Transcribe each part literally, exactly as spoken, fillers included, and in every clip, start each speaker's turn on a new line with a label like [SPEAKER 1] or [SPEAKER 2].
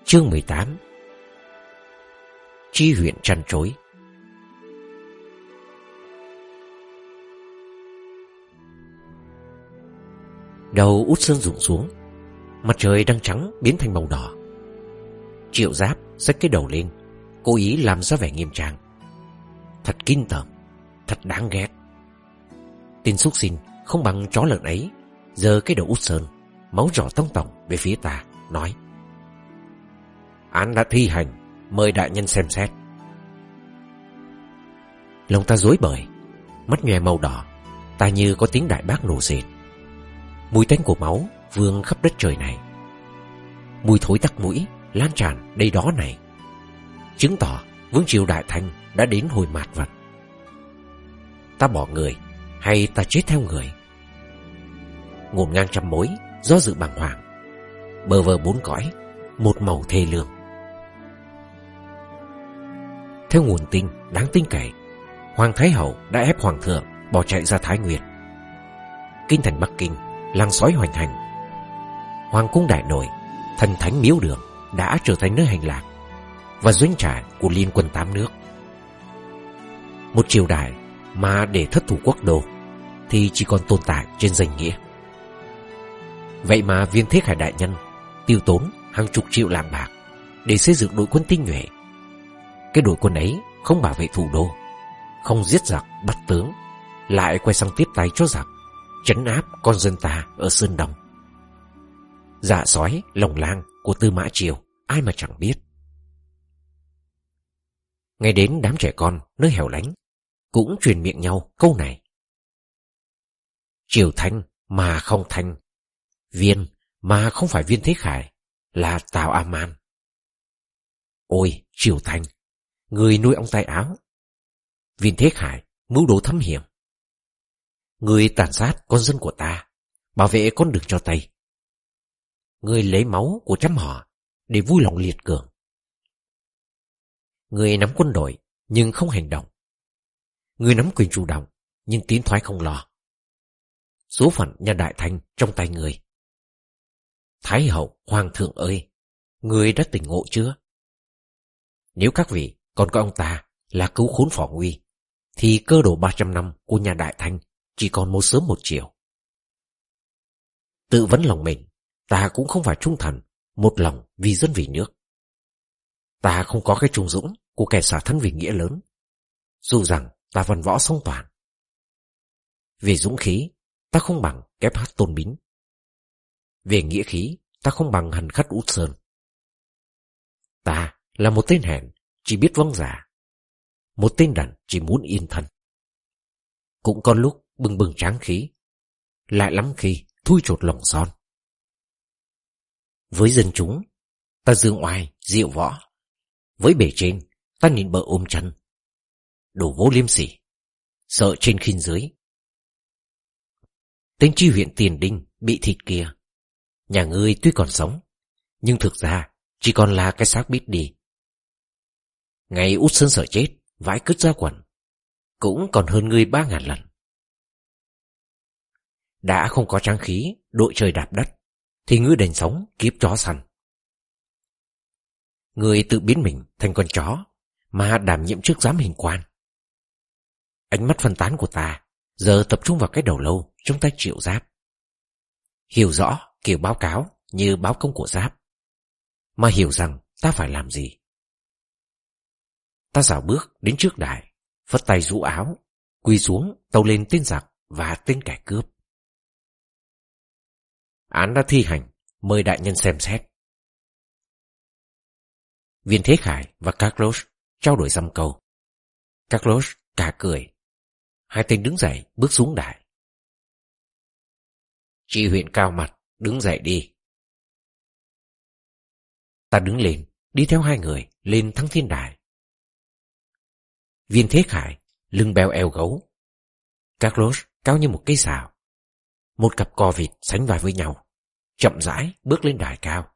[SPEAKER 1] Chương mười tám. Chi huyện trăn trối. Đầu Út Sơn rụng xuống, mặt trời đang trắng biến thành màu đỏ. Triệu Giáp xách cái đầu lên, cố ý làm ra vẻ nghiêm trang. Thật kinh tởm, thật đáng ghét. Tên xúc sinh không bằng chó lợn ấy giơ cái đầu Út Sơn, máu rỏ tông tổng về phía ta, nói: "Án đã thi hành, mời đại nhân xem xét." Lòng ta rối bời, mắt nhòe màu đỏ, ta như có tiếng đại bác nổ rệt. Mùi tanh của máu vương khắp đất trời này. Mùi thối tắc mũi lan tràn đây đó này, chứng tỏ vương triều Đại Thanh đã đến hồi mạt vật. Ta bỏ người hay ta chết theo người? Ngổn ngang trăm mối, do dự bàng hoàng, bờ vờ bốn cõi, một màu thê lương. Theo nguồn tin đáng tin cậy, Hoàng Thái Hậu đã ép Hoàng thượng bỏ chạy ra Thái Nguyên. Kinh thành Bắc Kinh làng sói hoành hành. Hoàng cung Đại Nội, thần thánh miếu đường đã trở thành nơi hành lạc và doanh trại của liên quân tám nước. Một triều đại mà để thất thủ quốc đô thì chỉ còn tồn tại trên danh nghĩa. Vậy mà Viên Thế Khải đại nhân tiêu tốn hàng chục triệu lạng bạc để xây dựng đội quân tinh nhuệ. Cái đội quân ấy không bảo vệ thủ đô, không giết giặc bắt tướng, lại quay sang tiếp tay cho giặc, trấn áp con dân ta ở Sơn Đông. Dạ sói lồng lang của Tư Mã Triều ai mà chẳng biết. Ngay đến đám trẻ con nơi hẻo lánh cũng truyền miệng nhau câu này: Triều Thanh mà không Thanh, Viên mà không phải Viên Thế Khải là Tào A Man. Ôi Triều Thanh, người nuôi ong tay áo. Viên Thế Khải mưu đồ thâm hiểm. Người tàn sát con dân của ta, bảo vệ con đường cho Tây. Người lấy máu của trăm họ để vui lòng liệt cường. Người nắm quân đội nhưng không hành động. Người nắm quyền chủ động nhưng tiến thoái không lo. Số phận nhà Đại Thanh trong tay người. Thái hậu, hoàng thượng ơi, người đã tỉnh ngộ chưa? Nếu các vị còn coi ông ta là cứu khốn phò nguy, thì cơ đồ ba trăm năm của nhà Đại Thanh chỉ còn một sớm một chiều. Tự vấn lòng mình, ta cũng không phải trung thần, một lòng vì dân vì nước. Ta không có cái trung dũng của kẻ xả thân vì nghĩa lớn, dù rằng ta văn võ song toàn. Về dũng khí, ta không bằng kép hát Tôn Bính. Về nghĩa khí, ta không bằng Hần Khất Út Sơn. Ta là một tên hèn chỉ biết vâng giả, một tên đần chỉ muốn yên thân. Cũng có lúc bừng bừng tráng khí, lại lắm khi thui chột lòng son. Với dân chúng, ta dương oai diệu võ. Với bề trên, ta nhìn bờ ôm chân. Đồ vô liêm sỉ, sợ trên khinh dưới. Tên chi huyện Tiền Đinh bị thịt kia, nhà ngươi tuy còn sống, nhưng thực ra chỉ còn là cái xác bít đi. Ngày Út Sơn sợ chết, vãi cứt ra quần, cũng còn hơn ngươi ba ngàn lần. Đã không có tráng khí, đội trời đạp đất, thì ngươi đành sống kiếp chó săn. Ngươi tự biến mình thành con chó, mà đảm nhiệm chức giám hình quan. Ánh mắt phân tán của ta giờ tập trung vào cái đầu lâu trong tay Triệu Giáp. Hiểu rõ kiểu báo cáo như báo công của Giáp, mà hiểu rằng ta phải làm gì. Ta dạo bước đến trước đài, phất tay rũ áo, quỳ xuống tâu lên tên giặc và tên kẻ cướp. Án đã thi hành, mời đại nhân xem xét. Viên Thế Khải và Carlos trao đổi dăm câu. Carlos cả cười. Hai tên đứng dậy bước xuống đài. Tri huyện cao mặt, đứng dậy đi. Ta đứng lên, đi theo hai người lên Thăng Thiên Đài. Viên Thế Khải lưng beo eo gấu, Carlos cao như một cây sào. Một cặp cò vịt sánh vai với nhau, chậm rãi bước lên đài cao.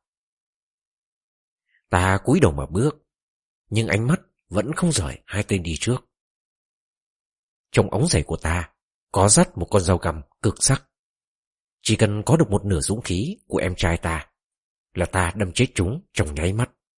[SPEAKER 1] Ta cúi đầu mà bước, nhưng ánh mắt vẫn không rời hai tên đi trước. Trong ống giày của ta có dắt một con dao găm cực sắc. Chỉ cần có được một nửa dũng khí của em trai ta là ta đâm chết chúng trong nháy mắt.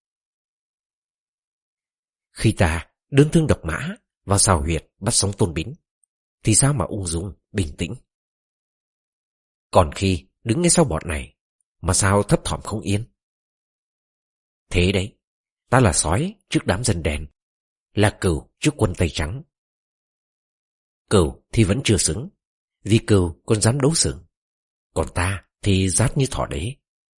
[SPEAKER 1] Khi ta đơn thương độc mã vào xào huyệt bắt sống Tôn Bính, thì sao mà ung dung, bình tĩnh. Còn khi đứng ngay sau bọn này, mà sao thấp thỏm không yên. Thế đấy, ta là sói trước đám dân đen, là cừu trước quân Tây Trắng. Cừu thì vẫn chưa xứng, vì cừu còn dám đấu sừng, còn ta thì rát như thỏ đế.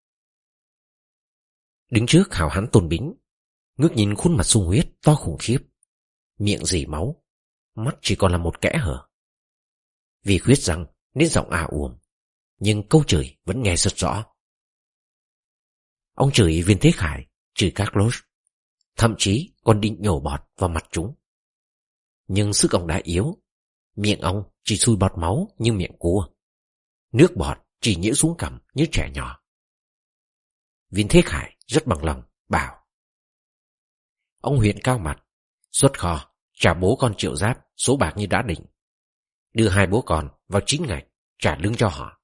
[SPEAKER 1] Đứng trước hào hán Tôn Bính, ngước nhìn khuôn mặt sung huyết to khủng khiếp, miệng rỉ máu, mắt chỉ còn là một kẽ hở. Vì khuyết răng nên giọng à uồm, nhưng câu chửi vẫn nghe rất rõ. Ông chửi Viên Thế Khải, chửi Carlos, thậm chí còn định nhổ bọt vào mặt chúng. Nhưng sức ông đã yếu, miệng ông chỉ sùi bọt máu như miệng cua, nước bọt chỉ nhễ xuống cằm như trẻ nhỏ. Viên Thế Khải rất bằng lòng, bảo: Ông huyện cao mặt, xuất kho trả bố con Triệu Giáp số bạc như đã định, đưa hai bố con vào chín ngạch trả lương cho họ.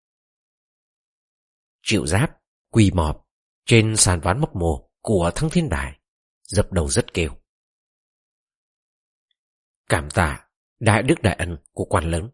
[SPEAKER 1] Triệu Giáp quỳ mọp trên sàn ván mộc mồ của Thăng Thiên Đài, dập đầu rất kêu: Cảm tạ đại đức đại ân của quan lớn.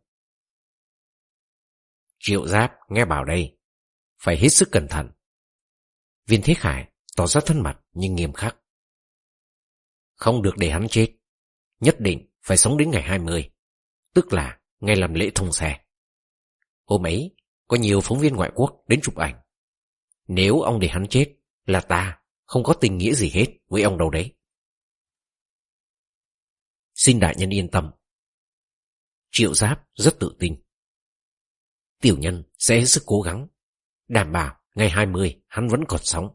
[SPEAKER 1] Triệu Giáp nghe bảo đây, phải hết sức cẩn thận. Viên Thế Khải tỏ ra thân mật nhưng nghiêm khắc: Không được để hắn chết, nhất định phải sống đến ngày hai mươi, tức là ngày làm lễ thông xe. Hôm ấy có nhiều phóng viên ngoại quốc đến chụp ảnh. Nếu ông để hắn chết là ta không có tình nghĩa gì hết với ông đâu đấy. Xin đại nhân yên tâm. Triệu Giáp rất tự tin. Tiểu nhân sẽ hết sức cố gắng, đảm bảo ngày hai mươi hắn vẫn còn sống.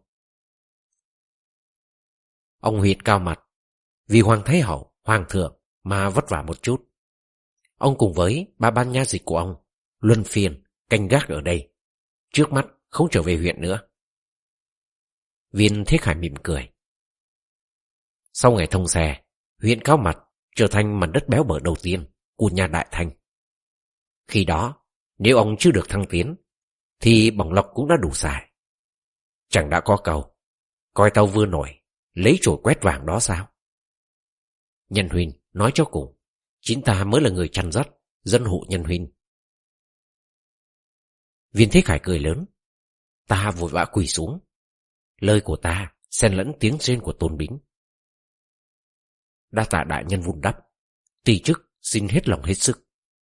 [SPEAKER 1] Ông huyệt cao mặt, vì Hoàng Thái Hậu, Hoàng thượng mà vất vả một chút. Ông cùng với ba ban nha dịch của ông luân phiên canh gác ở đây, trước mắt không trở về huyện nữa. Viên Thế Khải mỉm cười. Sau ngày thông xe, huyện Cao Mặt trở thành mảnh đất béo bở đầu tiên của nhà Đại Thanh. Khi đó, nếu ông chưa được thăng tiến, thì bổng lộc cũng đã đủ xài. Chẳng đã có câu, coi tao vừa nổi, lấy chổi quét vàng đó sao? Nhân huynh nói cho cùng, chính ta mới là người chăn dắt, dân hộ nhân huynh. Viên Thế Khải cười lớn. Ta vội vã quỳ xuống. Lời của ta xen lẫn tiếng rên của Tôn Bính. Đa tạ đại nhân vun đắp, tỳ chức xin hết lòng hết sức.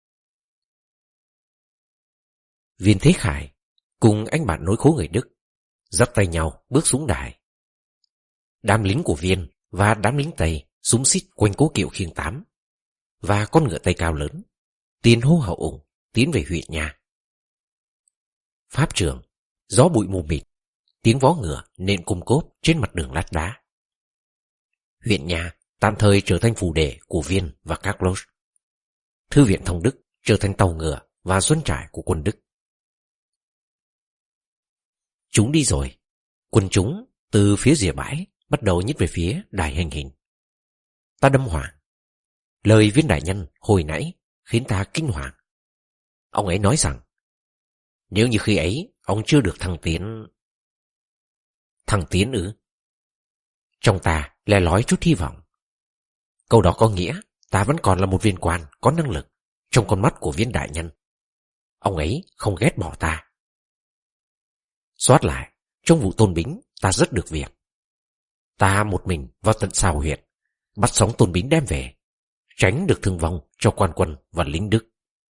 [SPEAKER 1] Viên Thế Khải cùng anh bạn nối khố người Đức dắt tay nhau bước xuống đài. Đám lính của Viên và đám lính Tây xúm xít quanh cố kiệu khiêng tám và con ngựa Tây cao lớn, tiền hô hậu ủng tiến về huyện nhà. Pháp trường, gió bụi mù mịt, tiếng vó ngựa nện cung cốp trên mặt đường lát đá. Huyện nhà tạm thời trở thành phủ đề của Viên và Carlos. Thư viện Thông Đức trở thành tàu ngựa và doanh trại của quân Đức. Chúng đi rồi, quân chúng từ phía rìa bãi bắt đầu nhích về phía đài hành hình. Ta đâm hoàng. Lời Viên đại nhân hồi nãy khiến ta kinh hoàng. Ông ấy nói rằng nếu như khi ấy ông chưa được thăng tiến. Thăng tiến ư? Trong ta lè lói chút hy vọng. Câu đó có nghĩa ta vẫn còn là một viên quan có năng lực trong con mắt của Viên đại nhân. Ông ấy không ghét bỏ ta. Soát lại, trong vụ Tôn Bính ta rất được việc. Ta một mình vào tận xào huyệt, bắt sống Tôn Bính đem về, tránh được thương vong cho quan quân và lính Đức.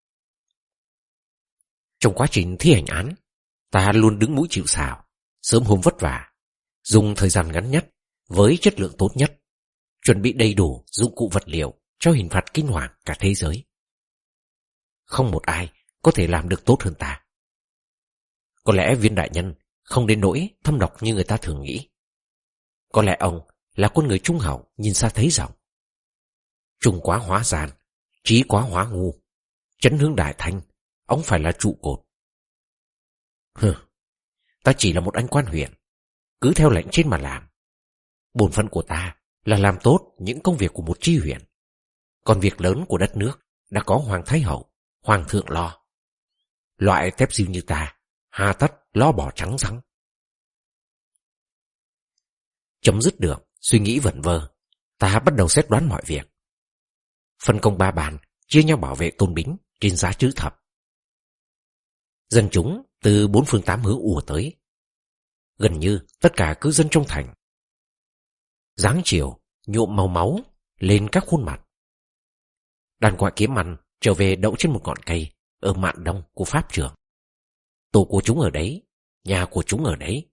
[SPEAKER 1] Trong quá trình thi hành án, ta luôn đứng mũi chịu sào, sớm hôm vất vả, dùng thời gian ngắn nhất với chất lượng tốt nhất, chuẩn bị đầy đủ dụng cụ vật liệu cho hình phạt kinh hoàng cả thế giới. Không một ai có thể làm được tốt hơn ta. Có lẽ Viên đại nhân không đến nỗi thâm độc như người ta thường nghĩ. Có lẽ ông là con người trung hậu nhìn xa thấy rộng. Trung quá hóa gian, trí quá hóa ngu, chấn hương đại thanh, ông phải là trụ cột. Hừ, ta chỉ là một anh quan huyện, cứ theo lệnh trên mà làm. Bổn phận của ta là làm tốt những công việc của một chi huyện. Còn việc lớn của đất nước đã có Hoàng Thái Hậu, Hoàng thượng lo. Loại tép diêu như ta, hà tất lo bỏ trắng răng. Chấm dứt được suy nghĩ vẩn vơ, Ta bắt đầu xét đoán mọi việc. Phân công ba bàn, chia nhau bảo vệ Tôn Bính trên giá chữ thập. Dân chúng từ bốn phương tám hướng ùa tới. Gần như tất cả cư dân trong thành. Dáng chiều nhuộm màu máu lên các khuôn mặt. Đàn quạ kiếm ăn trở về đậu trên một ngọn cây ở mạn đông của pháp trường. Tổ của chúng ở đấy, nhà của chúng ở đấy.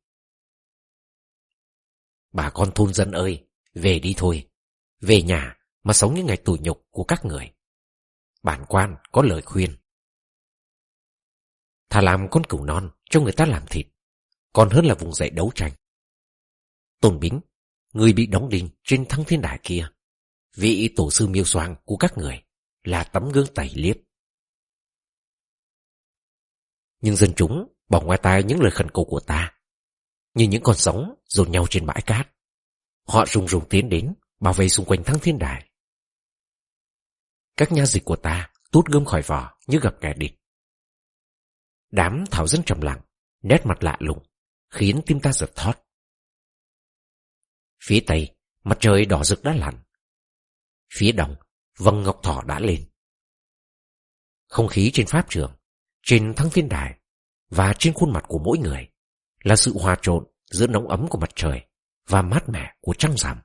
[SPEAKER 1] Bà con thôn dân ơi, về đi thôi. Về nhà mà sống những ngày tủi nhục của các người. Bản quan có lời khuyên. Thà làm con cừu non cho người ta làm thịt, còn hơn là vùng dậy đấu tranh. Tôn Bính, người bị đóng đinh trên Thăng Thiên Đài kia, vị tổ sư Miêu Soang của các người, là tấm gương tẩy liếp. Nhưng dân chúng bỏ ngoài tai những lời khẩn cầu của ta, như những con sóng dồn nhau trên bãi cát. Họ rùng rùng tiến đến, bảo vệ xung quanh Thăng Thiên Đài. Các nha dịch của ta tuốt gươm khỏi vỏ như gặp kẻ địch. Đám thảo dân trầm lặng, nét mặt lạ lùng, khiến tim ta giật thót. Phía tây, mặt trời đỏ rực đã lặn. Phía đông, vầng ngọc thỏ đã lên. Không khí trên pháp trường, trên Thăng Thiên Đài và trên khuôn mặt của mỗi người là sự hòa trộn giữa nóng ấm của mặt trời và mát mẻ của trăng rằm.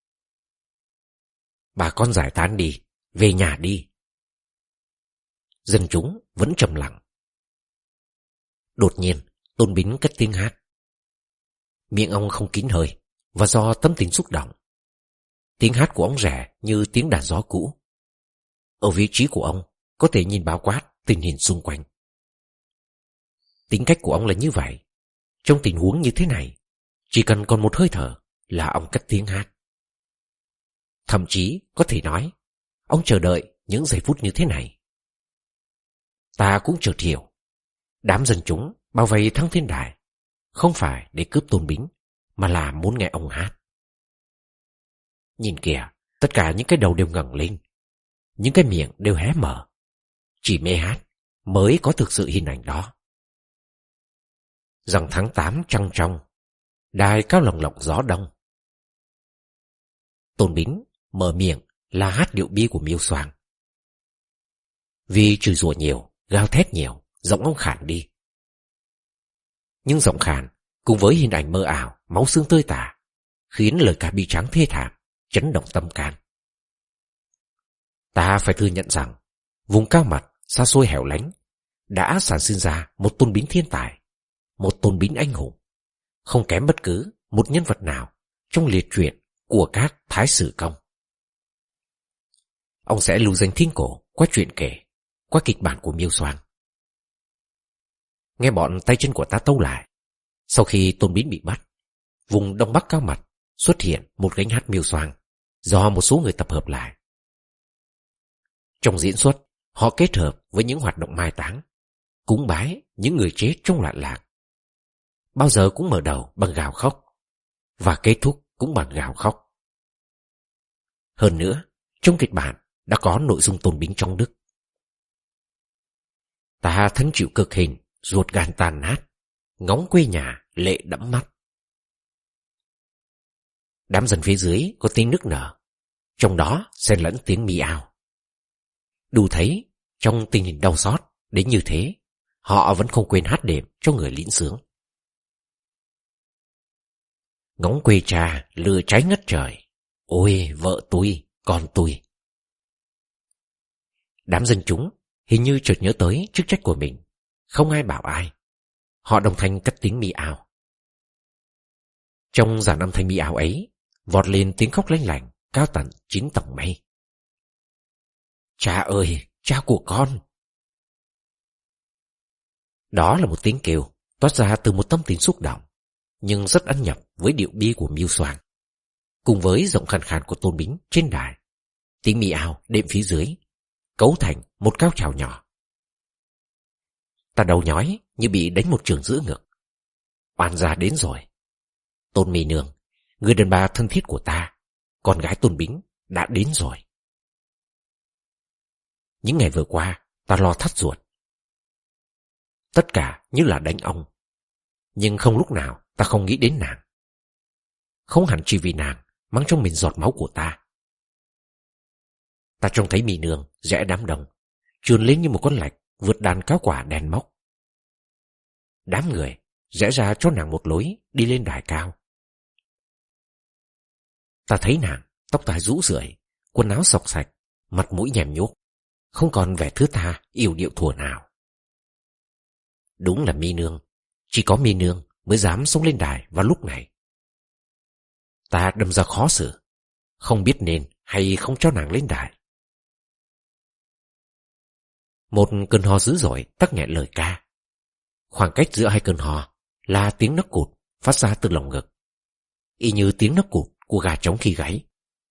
[SPEAKER 1] Bà con giải tán đi, về nhà đi. Dân chúng vẫn trầm lặng. Đột nhiên, Tôn Bính cất tiếng hát. Miệng ông không kín hơi, và do tâm tình xúc động. Tiếng hát của ông rẻ như tiếng đàn gió cũ. Ở vị trí của ông, có thể nhìn bao quát tình hình xung quanh. Tính cách của ông là như vậy. Trong tình huống như thế này, chỉ cần còn một hơi thở là ông cất tiếng hát. Thậm chí có thể nói, ông chờ đợi những giây phút như thế này. Ta cũng chợt hiểu, đám dân chúng bao vây Thăng Thiên Đài không phải để cướp Tôn Bính, mà là muốn nghe ông hát. Nhìn kìa, tất cả những cái đầu đều ngẩng lên, những cái miệng đều hé mở. Chỉ mê hát mới có thực sự hình ảnh đó. Rằng tháng tám trăng trong, đài cao lồng lộng gió đông. Tôn Bính mở miệng là hát điệu bi của Miêu Soang. Vì chửi rủa nhiều, gào thét nhiều, giọng ông khản đi. Nhưng giọng khàn cùng với hình ảnh mơ ảo, máu xương tơi tả, khiến lời ca bi tráng thê thảm, chấn động tâm can. Ta phải thừa nhận rằng, vùng cao mặt, xa xôi hẻo lánh, đã sản sinh ra một Tôn Bính thiên tài, một Tôn Bính anh hùng, không kém bất cứ một nhân vật nào trong liệt truyện của các thái sử công. Ông sẽ lưu danh thiên cổ qua truyện kể, qua kịch bản của Miêu Soang. Nghe bọn tay chân của ta tâu lại, sau khi Tôn Bính bị bắt, vùng đông bắc cao mặt xuất hiện một gánh hát Miêu Soang do một số người tập hợp lại. Trong diễn xuất, họ kết hợp với những hoạt động mai táng, cúng bái những người chết trong loạn lạc. Bao giờ cũng mở đầu bằng gào khóc, và kết thúc cũng bằng gào khóc. Hơn nữa, trong kịch bản đã có nội dung Tôn Bính trong đức. Ta thân chịu cực hình, ruột gan tàn nát, ngóng quê nhà lệ đẫm mắt. Đám dân phía dưới có tiếng nức nở, trong đó xen lẫn tiếng mi ao. Đủ thấy trong tình hình đau xót đến như thế, họ vẫn không quên hát đệm cho người lĩnh sướng. Ngóng quê cha lửa cháy ngất trời, ôi vợ tôi, con tôi. Đám dân chúng hình như chợt nhớ tới chức trách của mình, không ai bảo ai. Họ đồng thanh cất tiếng mi ào. Trong dàn âm thanh mi ào ấy, vọt lên tiếng khóc lanh lảnh, cao tận chín tầng mây. Cha ơi, cha của con! Đó là một tiếng kêu toát ra từ một tâm tình xúc động, nhưng rất ăn nhập với điệu bi của Miêu Soang, cùng với giọng khàn khàn của Tôn Bính trên đài. Tiếng mi ào đệm phía dưới cấu thành một cao trào nhỏ. Ta đầu nhói như bị đánh một trường giữa ngực. Oan gia đến rồi. Tôn Mì Nương, người đàn bà thân thiết của ta, con gái Tôn Bính, đã đến rồi. Những ngày vừa qua, ta lo thắt ruột. Tất cả như là đánh ông. Nhưng không lúc nào ta không nghĩ đến nàng. Không hẳn chỉ vì nàng mang trong mình giọt máu của ta, Ta trông thấy mì nương rẽ đám đông, trườn lên như một con lạch vượt đàn cáo quả đèn móc. Đám người rẽ ra cho nàng một lối đi lên đài cao. Ta thấy nàng tóc tai rũ rượi, quần áo xộc xạch, mặt mũi nhèm nhuốc, không còn vẻ thướt tha yêu điệu thuở nào. Đúng là mi nương, chỉ có mi nương mới dám xông lên đài vào lúc này. Ta đâm ra khó xử, không biết nên hay không cho nàng lên đài. Một cơn ho dữ dội tắc nghẹn lời ca. Khoảng cách giữa hai cơn ho là tiếng nấc cụt phát ra từ lồng ngực, y như tiếng nấc cụt của gà trống khi gáy.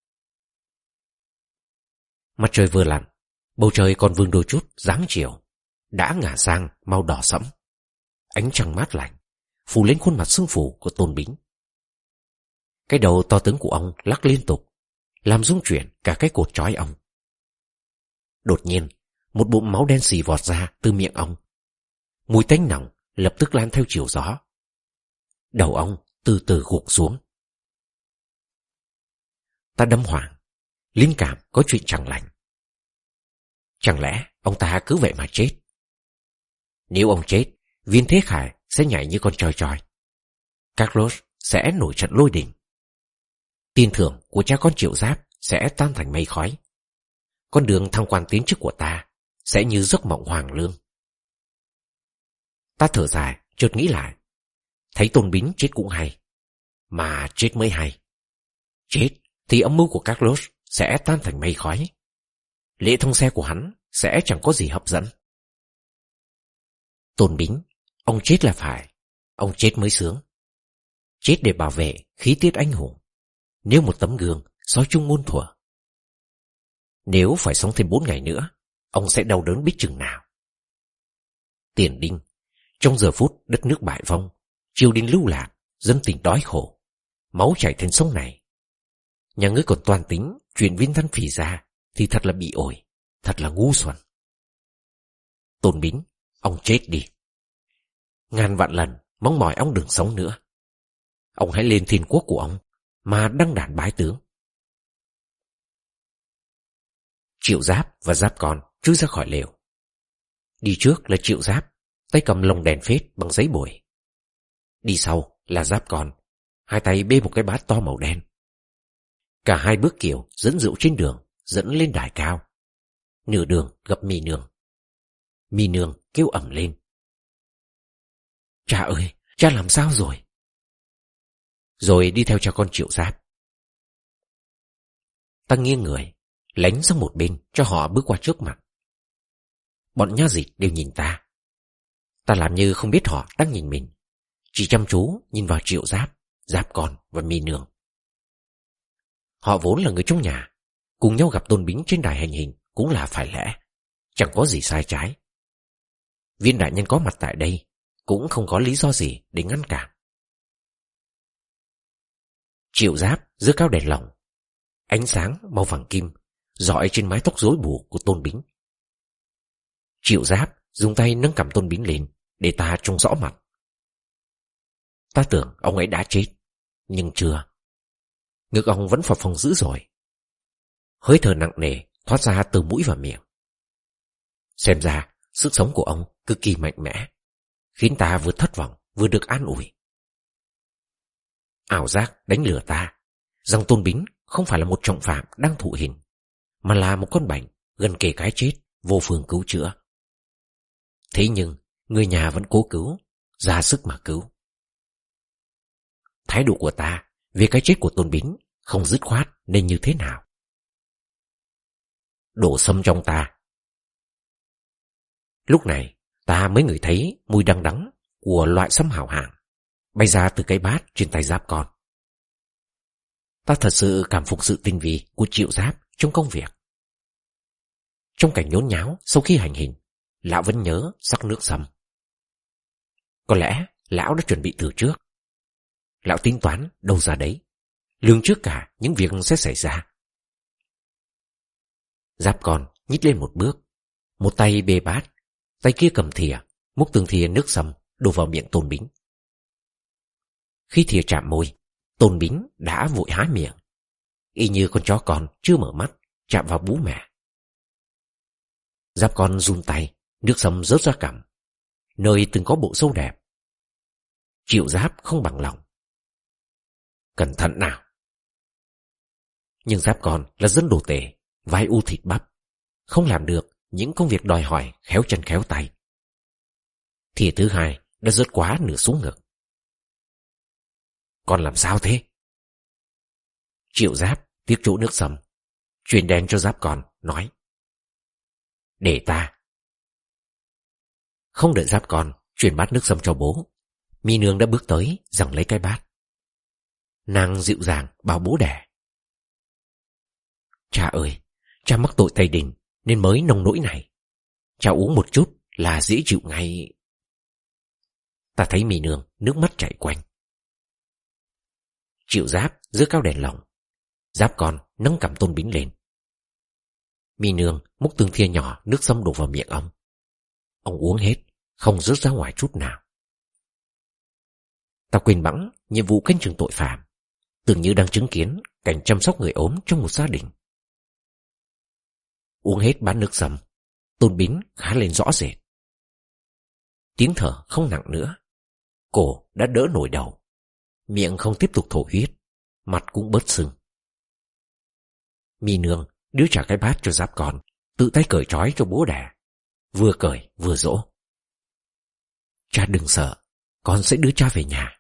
[SPEAKER 1] Mặt trời vừa lặn, bầu trời còn vương đôi chút dáng chiều đã ngả sang màu đỏ sẫm. Ánh trăng mát lạnh phủ lên khuôn mặt sưng phù của Tôn Bính. Cái đầu to tướng của ông lắc liên tục, làm rung chuyển cả cái cột trói ông. Đột nhiên, một bụng máu đen xì vọt ra từ miệng ông. Mùi tanh nồng lập tức lan theo chiều gió. Đầu ông từ từ gục xuống. Ta đâm hoàng, linh cảm có chuyện chẳng lành. Chẳng lẽ ông ta cứ vậy mà chết? Nếu ông chết, Viên Thế Khải sẽ nhảy như con choi choi. Carlos sẽ nổi trận lôi đình. Tiền thưởng của cha con Triệu Giáp sẽ tan thành mây khói. Con đường thăng quan tiến chức của ta sẽ như giấc mộng hoàng lương. Ta thở dài, chợt nghĩ lại. Thấy Tôn Bính chết cũng hay, mà chết mới hay. Chết thì âm mưu của Carlos sẽ tan thành mây khói. Lễ thông xe của hắn sẽ chẳng có gì hấp dẫn. Tôn Bính, ông chết là phải, ông chết mới sướng. Chết để bảo vệ khí tiết anh hùng, nếu một tấm gương soi chung muôn thuở. Nếu phải sống thêm bốn ngày nữa, ông sẽ đau đớn biết chừng nào. Tiền Đinh, trong giờ phút đất nước bại vong, triều đình lưu lạc, dân tình đói khổ, máu chảy thành sông này, nhà ngươi còn toàn tính chuyện viên văn phỉ ra thì thật là bị ổi, thật là ngu xuẩn. Tôn Bính, ông chết đi. Ngàn vạn lần mong mỏi ông đừng sống nữa. Ông hãy lên thiên quốc của ông mà đăng đàn bái tướng. Triệu Giáp và Giáp Con chui ra khỏi lều. Đi trước là Triệu Giáp, tay cầm lồng đèn phết bằng giấy bồi. Đi sau là Giáp Con, hai tay bê một cái bát to màu đen. Cả hai bước kiểu dẫn rượu trên đường, dẫn lên đài cao. Nửa đường gặp Mi Nương. Mi Nương kêu ầm lên. Cha ơi, cha làm sao rồi? Rồi đi theo cha con Triệu Giáp. Ta nghiêng người, lánh sang một bên cho họ bước qua trước mặt. Bọn nha dịch đều nhìn ta. Ta làm như không biết họ đang nhìn mình, chỉ chăm chú nhìn vào Triệu Giáp, Giáp Con và Mi Nương. Họ vốn là người trong nhà, cùng nhau gặp Tôn Bính trên đài hành hình cũng là phải lẽ, chẳng có gì sai trái. Viên đại nhân có mặt tại đây cũng không có lý do gì để ngăn cản. Triệu Giáp giơ cao đèn lồng, ánh sáng màu vàng kim rọi trên mái tóc rối bù của Tôn Bính. Triệu Giáp dùng tay nâng cằm Tôn Bính lên để ta trông rõ mặt. Ta tưởng ông ấy đã chết, nhưng chưa. Ngực ông vẫn phập phồng dữ dội. Hơi thở nặng nề thoát ra từ mũi và miệng. Xem ra sức sống của ông cực kỳ mạnh mẽ, khiến ta vừa thất vọng vừa được an ủi. Ảo giác đánh lừa ta rằng Tôn Bính không phải là một trọng phạm đang thụ hình, mà là một con bệnh gần kề cái chết, vô phương cứu chữa. Thế nhưng người nhà vẫn cố cứu, ra sức mà cứu. Thái độ của ta về cái chết của Tôn Bính không dứt khoát nên như thế nào? Đổ sâm trong ta. Lúc này ta mới ngửi thấy mùi đắng đắng của loại sâm hảo hạng bay ra từ cái bát trên tay Giáp Con. Ta thật sự cảm phục sự tinh vi của Triệu Giáp trong công việc. Trong cảnh nhốn nháo sau khi hành hình, lão vẫn nhớ sắc nước sâm. Có lẽ lão đã chuẩn bị từ trước. Lão tính toán đâu ra đấy, lường trước cả những việc sẽ xảy ra. Giáp Con nhích lên một bước, một tay bê bát, tay kia cầm thìa, múc từng thìa nước sâm đổ vào miệng Tôn Bính. Khi thìa chạm môi, Tôn Bính đã vội há miệng, y như con chó con chưa mở mắt chạm vào bú mẹ, Giáp Con run tay, nước sâm rớt ra cằm, nơi từng có bộ râu đẹp. Triệu Giáp không bằng lòng. Cẩn thận nào. Nhưng Giáp Con là dân đồ tể, vai u thịt bắp, không làm được những công việc đòi hỏi khéo chân khéo tay. Thìa thứ hai đã rớt quá nửa xuống ngực. Con làm sao thế? Triệu Giáp tiếc chỗ nước sâm, truyền đèn cho Giáp Con, nói: Để ta. Không đợi Giáp Con truyền bát nước sâm cho bố, Mi Nương đã bước tới giằng lấy cái bát. Nàng dịu dàng bảo bố đẻ: Cha ơi, cha mắc tội Tây Đình nên mới nông nỗi này. Cha uống một chút là dễ chịu ngay. Ta thấy Mi Nương nước mắt chảy quanh. Triệu Giáp giơ cao đèn lồng. Giáp Con nâng cằm Tôn Bính lên. Mi Nương múc từng thìa nhỏ nước sâm đổ vào miệng ông. Ông uống hết, không rớt ra ngoài chút nào. Ta quên bẵng nhiệm vụ canh chừng tội phạm, tưởng như đang chứng kiến cảnh chăm sóc người ốm trong một gia đình. Uống hết bát nước sâm, Tôn Bính khá lên rõ rệt. Tiếng thở không nặng nữa, cổ đã đỡ nổi đầu, miệng không tiếp tục thổ huyết, mặt cũng bớt sưng. Mi Nương đưa trả cái bát cho Giáp Con, tự tay cởi trói cho bố đẻ, vừa cởi vừa dỗ: Cha đừng sợ, con sẽ đưa cha về nhà.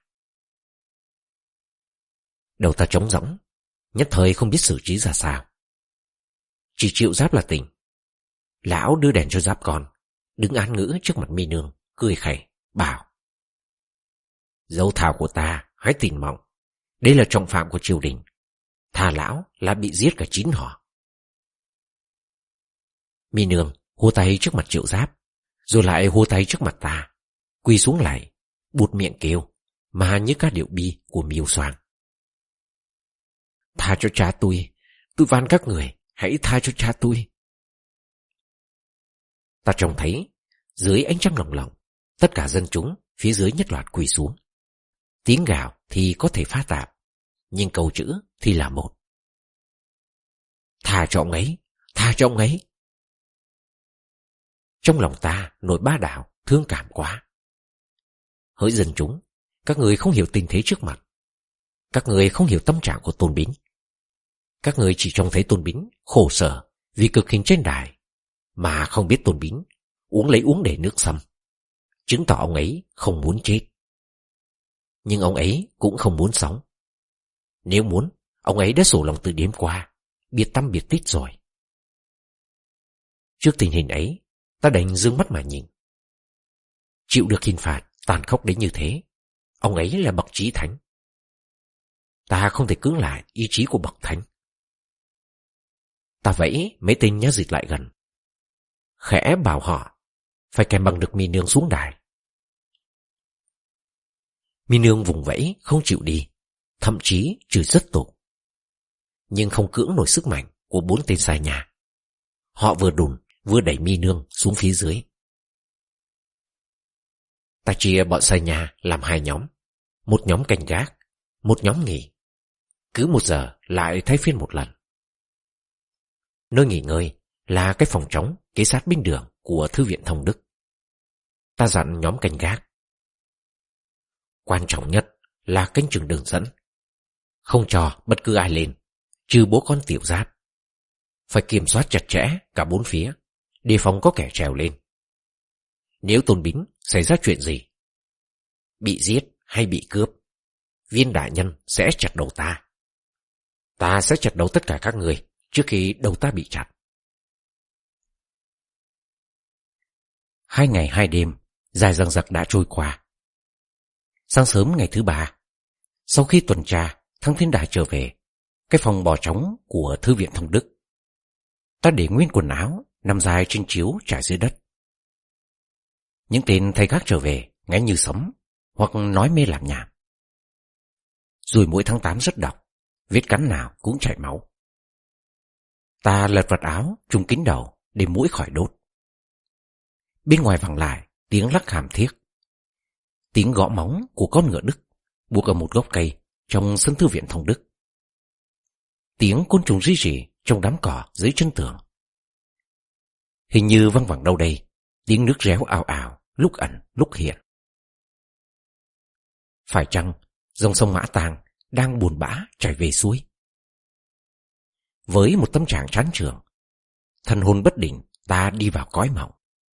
[SPEAKER 1] Đầu ta trống rỗng, nhất thời không biết xử trí ra sao. Chỉ Triệu Giáp là tỉnh. Lão đưa đèn cho Giáp Con, đứng án ngữ trước mặt Mi Nương, cười khẩy, bảo: Dâu thảo của ta hãy tỉnh mộng, đây là trọng phạm của triều đình. Thà lão là bị giết cả chín họ. Mi Nương hô tay trước mặt Triệu Giáp, rồi lại hô tay trước mặt ta, quỳ xuống lại, buột miệng kêu mà như ca điệu bi của Miêu Soang: Tha cho cha tôi, tôi van các người, hãy tha cho cha tôi. Ta trông thấy dưới ánh trăng lồng lộng, tất cả dân chúng phía dưới nhất loạt quỳ xuống. Tiếng gào thì có thể pha tạp, nhưng câu chữ thì là một: Tha cho ông ấy, tha cho ông ấy. Trong lòng ta nổi ba đạo, thương cảm quá. Hỡi dân chúng, các người không hiểu tình thế trước mặt. Các người không hiểu tâm trạng của Tôn Bính. Các người chỉ trông thấy Tôn Bính khổ sở vì cực hình trên đài, mà không biết Tôn Bính uống lấy uống để nước sâm, chứng tỏ ông ấy không muốn chết. Nhưng ông ấy cũng không muốn sống. Nếu muốn, ông ấy đã sổ lòng từ đêm qua, biệt tâm biệt tích rồi. Trước tình hình ấy, ta đành dương mắt mà nhìn. Chịu được hình phạt tàn khốc đến như thế, ông ấy là bậc chí thánh. Ta không thể cưỡng lại ý chí của bậc thánh. Ta vẫy mấy tên nhá dịch lại gần, khẽ bảo họ phải kèm bằng được Mi Nương xuống đài. Mi Nương vùng vẫy không chịu đi, thậm chí chửi rất tục, nhưng không cưỡng nổi sức mạnh của bốn tên sai nhà. Họ vừa đùn vừa đẩy Mi Nương xuống phía dưới. Ta chia bọn sai nhà làm hai nhóm, một nhóm canh gác, một nhóm nghỉ. Cứ một giờ lại thay phiên một lần. Nơi nghỉ ngơi là cái phòng trống kế sát bên đường của Thư viện Thông Đức. Ta dặn nhóm canh gác: Quan trọng nhất là canh chừng đường dẫn, không cho bất cứ ai lên, trừ bố con Tiểu Giáp. Phải kiểm soát chặt chẽ cả bốn phía, đề phòng có kẻ trèo lên. Nếu Tôn Bính xảy ra chuyện gì, bị giết hay bị cướp, Viên đại nhân sẽ chặt đầu ta. Ta sẽ chặt đầu tất cả các người trước khi đầu ta bị chặt. Hai ngày hai đêm dài dằng dặc đã trôi qua. Sáng sớm ngày thứ ba, sau khi tuần tra, Thăng Thiên Đài trở về cái phòng bò trống của Thư viện Thông Đức. Ta để nguyên quần áo nằm dài trên chiếu trải dưới đất. Những tên thầy gác trở về ngáy như sấm hoặc nói mê làm nhảm. Rồi mỗi tháng tám rất độc, vết cắn nào cũng chảy máu. Ta lật vật áo trùm kín đầu để mũi khỏi đốt. Bên ngoài vẳng lại tiếng lắc hàm thiết, tiếng gõ móng của con ngựa Đức buộc ở một gốc cây trong sân Thư viện Thông Đức, tiếng côn trùng rỉ rỉ trong đám cỏ dưới chân tường. Hình như văng vẳng đâu đây, tiếng nước réo ào ào, lúc ẩn lúc hiện. Phải chăng dòng sông Mã Tàng đang buồn bã chảy về suối? Với một tâm trạng chán chường, thần hồn bất định, ta đi vào cõi mộng.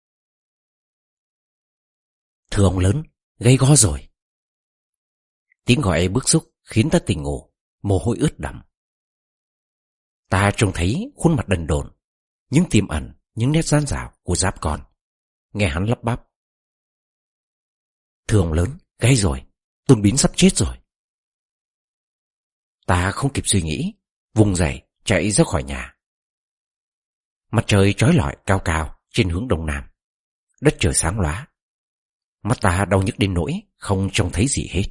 [SPEAKER 1] Thưa ông lớn, gây go rồi. Tiếng gọi ấy bức xúc khiến ta tỉnh ngủ, mồ hôi ướt đẫm. Ta trông thấy khuôn mặt đần độn, nhưng tiềm ẩn những nét gian dảo của Giáp con. Nghe hắn lắp bắp: Thưa ông lớn, gây rồi, Tôn Bính sắp chết rồi. Ta không kịp suy nghĩ, vùng dậy chạy ra khỏi nhà. Mặt trời chói lọi cao cao trên hướng đông nam, đất trời sáng lóa. Mắt ta đau nhức đến nỗi không trông thấy gì hết.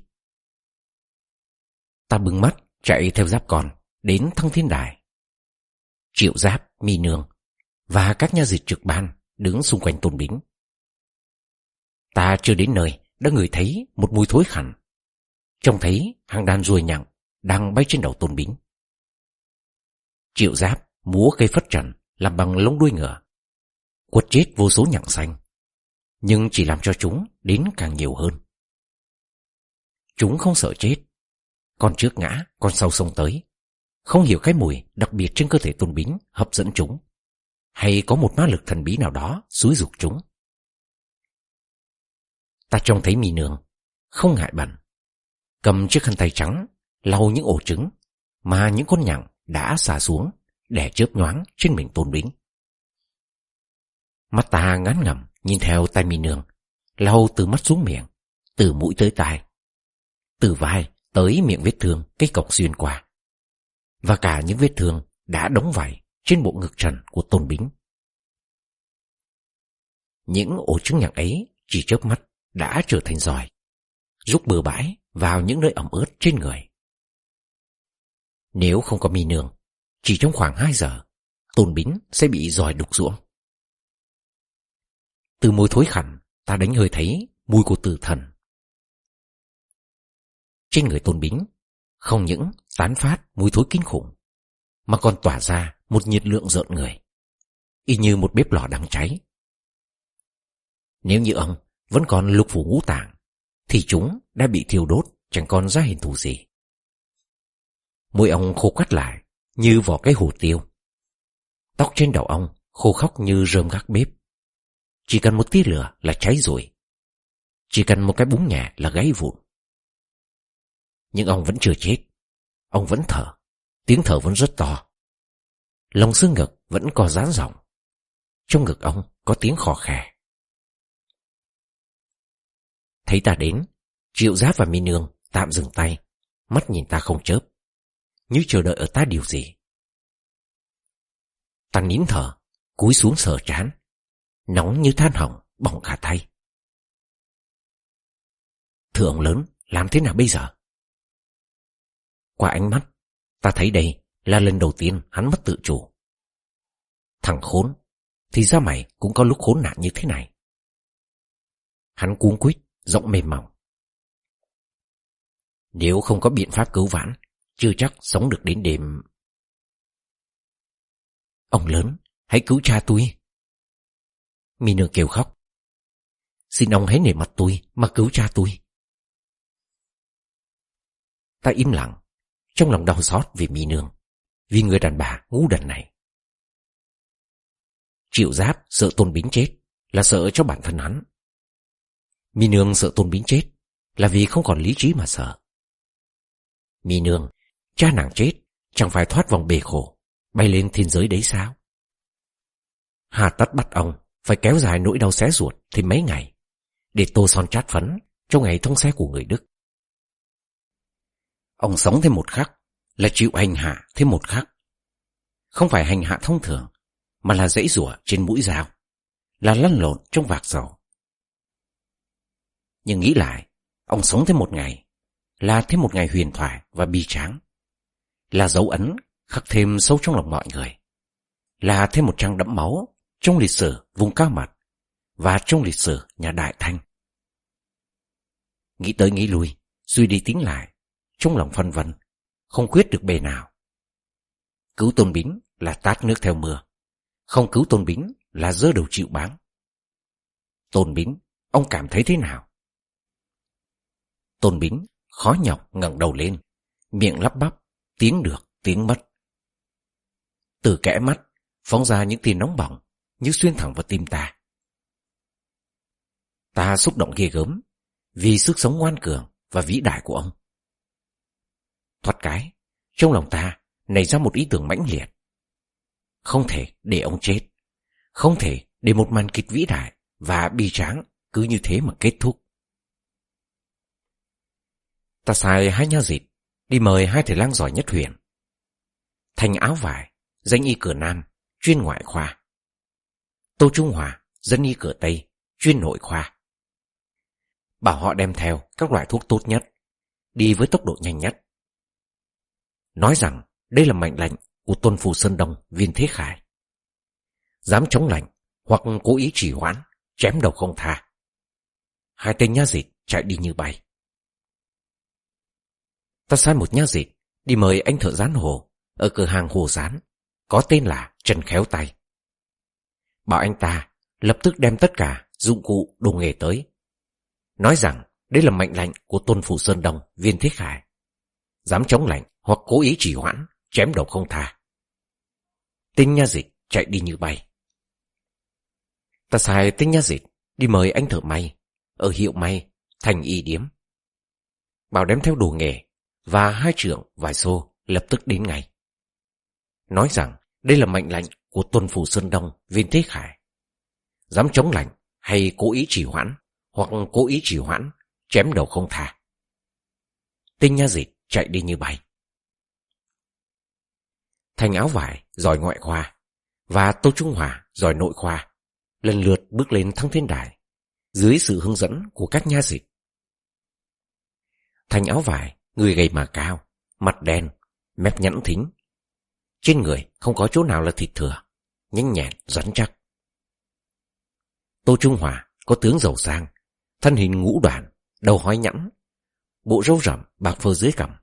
[SPEAKER 1] Ta bưng mắt chạy theo Giáp con đến Thăng Thiên Đài. Triệu Giáp, Mi Nương và các nha dịch trực ban đứng xung quanh Tôn Bính. Ta chưa đến nơi đã ngửi thấy một mùi thối khẳn, trông thấy hàng đàn ruồi nhặng đang bay trên đầu Tôn Bính. Triệu Giáp múa cây phất trần làm bằng lông đuôi ngựa, quật chết vô số nhặng xanh, nhưng chỉ làm cho chúng đến càng nhiều hơn. Chúng không sợ chết, con trước ngã, con sau xông tới, không hiểu cái mùi đặc biệt trên cơ thể Tôn Bính hấp dẫn chúng, hay có một ma lực thần bí nào đó xúi giục chúng. Ta trông thấy Mi Nương không ngại bẩn, cầm chiếc khăn tay trắng lau những ổ trứng mà những con nhặng đã xả xuống để chớp nhoáng trên mình Tôn Bính. Mắt ta ngán ngẩm nhìn theo tay Mi Nương lau từ mắt xuống miệng, từ mũi tới tai, từ vai tới miệng vết thương cây cọc xuyên qua, và cả những vết thương đã đóng vảy trên bộ ngực trần của Tôn Bính. Những ổ trứng nhặng ấy chỉ chớp mắt đã trở thành giòi, rúc bừa bãi vào những nơi ẩm ướt trên người. Nếu không có Mi Nương, chỉ trong khoảng hai giờ, Tôn Bính sẽ bị giòi đục ruỗng. Từ mùi thối khẳn, ta đánh hơi thấy mùi của tử thần. Trên người Tôn Bính không những tán phát mùi thối kinh khủng, mà còn tỏa ra một nhiệt lượng rợn người, y như một bếp lò đang cháy. Nếu như ông vẫn còn lục phủ ngũ tạng, thì chúng đã bị thiêu đốt chẳng còn ra hình thù gì. Môi ông khô quắt lại như vỏ cái hủ tiếu, tóc trên đầu ông khô khóc như rơm gác bếp. Chỉ cần một tia lửa là cháy rồi, chỉ cần một cái búng nhẹ là gãy vụn. Nhưng ông vẫn chưa chết, ông vẫn thở, tiếng thở vẫn rất to. Lòng xương ngực vẫn co giãn rộng, trong ngực ông có tiếng khò khè. Thấy ta đến, Triệu Giáp và Mi Nương tạm dừng tay, mắt nhìn ta không chớp, như chờ đợi ở ta điều gì. Ta nín thở, cúi xuống sờ trán, nóng như than hồng, bỏng cả tay. Thưa ông lớn, làm thế nào bây giờ? Qua ánh mắt, ta thấy đây là lần đầu tiên hắn mất tự chủ. Thằng khốn, thì ra mày cũng có lúc khốn nạn như thế này. Hắn cuống quýt, giọng mềm mỏng: Nếu không có biện pháp cứu vãn, chưa chắc sống được đến đêm. Ông lớn, hãy cứu cha tôi. Mi Nương kêu khóc: Xin ông hãy nể mặt tôi mà cứu cha tôi. Ta im lặng, trong lòng đau xót vì Mi Nương, vì người đàn bà ngu đần này. Triệu Giáp sợ Tôn Bính chết là sợ cho bản thân hắn. Mi Nương sợ Tôn Bính chết là vì không còn lý trí mà sợ. Mi Nương, cha nàng chết chẳng phải thoát vòng bể khổ, bay lên thiên giới đấy sao? Hà tất bắt ông phải kéo dài nỗi đau xé ruột thêm mấy ngày để tô son chát phấn trong ngày thông xe của người Đức. Ông sống thêm một khắc là chịu hành hạ thêm một khắc. Không phải hành hạ thông thường, mà là giãy giụa trên mũi dao, là lăn lộn trong vạc dầu. Nhưng nghĩ lại, ông sống thêm một ngày là thêm một ngày huyền thoại và bi tráng, là dấu ấn khắc thêm sâu trong lòng mọi người, là thêm một trang đẫm máu trong lịch sử vùng cao mật và trong lịch sử nhà Đại Thanh. Nghĩ tới nghĩ lui, suy đi tính lại, trong lòng phân vân, không quyết được bề nào. Cứu Tôn Bính là tát nước theo mưa, không cứu Tôn Bính là giơ đầu chịu báng. Tôn Bính, ông cảm thấy thế nào? Tôn Bính khó nhọc ngẩng đầu lên, miệng lắp bắp, tiếng được, tiếng mất. Từ kẽ mắt phóng ra những tia nóng bỏng như xuyên thẳng vào tim ta. Ta xúc động ghê gớm vì sức sống ngoan cường và vĩ đại của ông. Thoát cái, trong lòng ta nảy ra một ý tưởng mãnh liệt. Không thể để ông chết, không thể để một màn kịch vĩ đại và bi tráng cứ như thế mà kết thúc. Ta sai hai nha dịch đi mời hai thầy lang giỏi nhất huyện. Thành Áo Vải, danh y cửa Nam, chuyên ngoại khoa. Tô Trung Hòa, dân y cửa Tây, chuyên nội khoa. Bảo họ đem theo các loại thuốc tốt nhất, đi với tốc độ nhanh nhất. Nói rằng đây là mệnh lệnh của Tuân Phù Sơn Đông, Viên Thế Khải. Dám chống lệnh hoặc cố ý trì hoãn, chém đầu không tha. Hai tên nha dịch chạy đi như bay. Ta sai một nha dịch đi mời anh thợ dán hồ ở cửa hàng hồ dán có tên là Trần Khéo Tay. Bảo anh ta lập tức đem tất cả dụng cụ đồ nghề tới, nói rằng đây là mệnh lệnh của Tuân Phù Sơn Đông, Viên Thế Khải. Dám chống lệnh hoặc cố ý trì hoãn, chém đầu không tha. Tên nha dịch chạy đi như bay. Ta sai tên nha dịch đi mời anh thợ may ở hiệu may Thành Y Điếm. Bảo đem theo đồ nghề và hai trưởng vài xô lập tức đến ngay. Nói rằng đây là mệnh lệnh của Tuân Phù Sơn Đông, Viên Thế Khải. Dám chống lệnh hay cố ý trì hoãn hoặc cố ý trì hoãn, chém đầu không tha. Tên nha dịch chạy đi như bay. Thành Áo Vải giỏi ngoại khoa và Tô Trung Hòa giỏi nội khoa lần lượt bước lên thăng thiên đài dưới sự hướng dẫn của các nha dịch. Thành Áo Vải người gầy mà cao, mặt đen, mép nhẵn thính. Trên người không có chỗ nào là thịt thừa, nhanh nhẹn, rắn chắc. Tô Trung Hòa có tướng giàu sang, thân hình ngũ đoạn, đầu hói nhẵn, bộ râu rậm bạc phơ dưới cằm.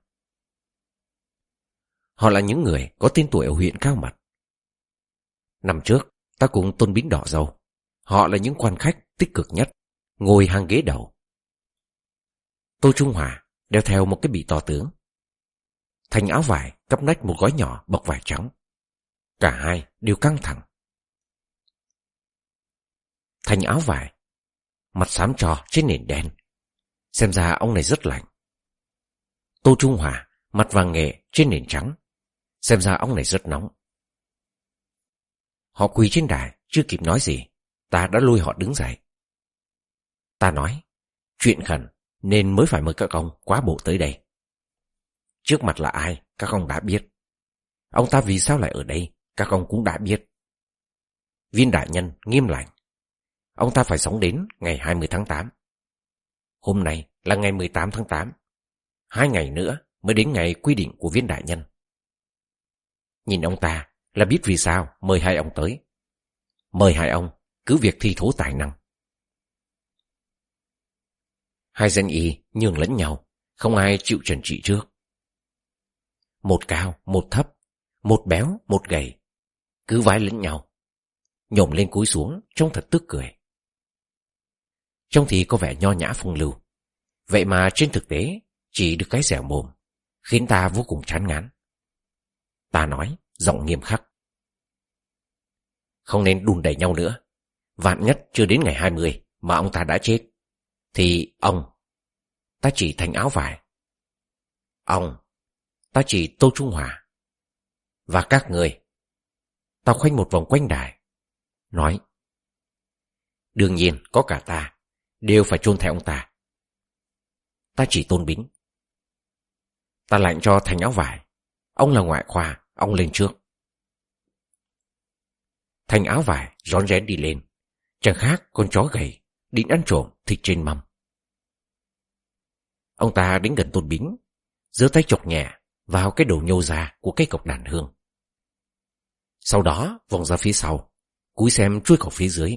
[SPEAKER 1] Họ là những người có tên tuổi ở huyện Cao Mật. Năm trước, ta cùng Tôn Bính đỏ dâu. Họ là những quan khách tích cực nhất, ngồi hàng ghế đầu. Tô Trung Hòa đeo theo một cái bị to tướng. Thành Áo Vải cắp nách một gói nhỏ bọc vải trắng. Cả hai đều căng thẳng. Thành Áo Vải mặt xám trò trên nền đen, xem ra ông này rất lạnh. Tô Trung Hòa mặt vàng nghệ trên nền trắng, xem ra ông này rất nóng. Họ quỳ trên đài, chưa kịp nói gì, ta đã lôi họ đứng dậy. Ta nói, chuyện khẩn nên mới phải mời các ông quá bộ tới đây. Trước mặt là ai, các ông đã biết. Ông ta vì sao lại ở đây, các ông cũng đã biết. Viên đại nhân nghiêm lạnh. Ông ta phải sống đến ngày hai mươi tháng tám. Hôm nay là ngày mười tám tháng tám. Hai ngày nữa mới đến ngày quy định của viên đại nhân. Nhìn ông ta là biết vì sao mời hai ông tới. Mời hai ông cứ việc thi thố tài năng. Hai danh y nhường lẫn nhau, không ai chịu trần trị trước. Một cao, một thấp, một béo, một gầy, cứ vái lẫn nhau, nhổm lên cúi xuống trông thật tức cười. Trông thì có vẻ nho nhã phong lưu, vậy mà trên thực tế chỉ được cái dẻo mồm, khiến ta vô cùng chán ngán. Ta nói giọng nghiêm khắc, không nên đùn đẩy nhau nữa. Vạn nhất chưa đến ngày hai mươi mà ông ta đã chết, thì ông, ta chỉ Thành Áo Vải, ông, ta chỉ Tô Trung Hòa, và các người. Ta khoanh một vòng quanh đài, nói, đương nhiên có cả ta, đều phải chôn theo ông ta. Ta chỉ Tôn Bính. Ta lệnh cho Thành Áo Vải, ông là ngoại khoa, ông lên trước. Thành Áo Vải rón rén đi lên, chẳng khác con chó gầy định ăn trộm thịt trên mâm. Ông ta đến gần Tôn Bính, giơ tay chọc nhẹ vào cái đầu nhô ra của cây cọc đàn hương. Sau đó vòng ra phía sau, cúi xem chuôi cọc phía dưới.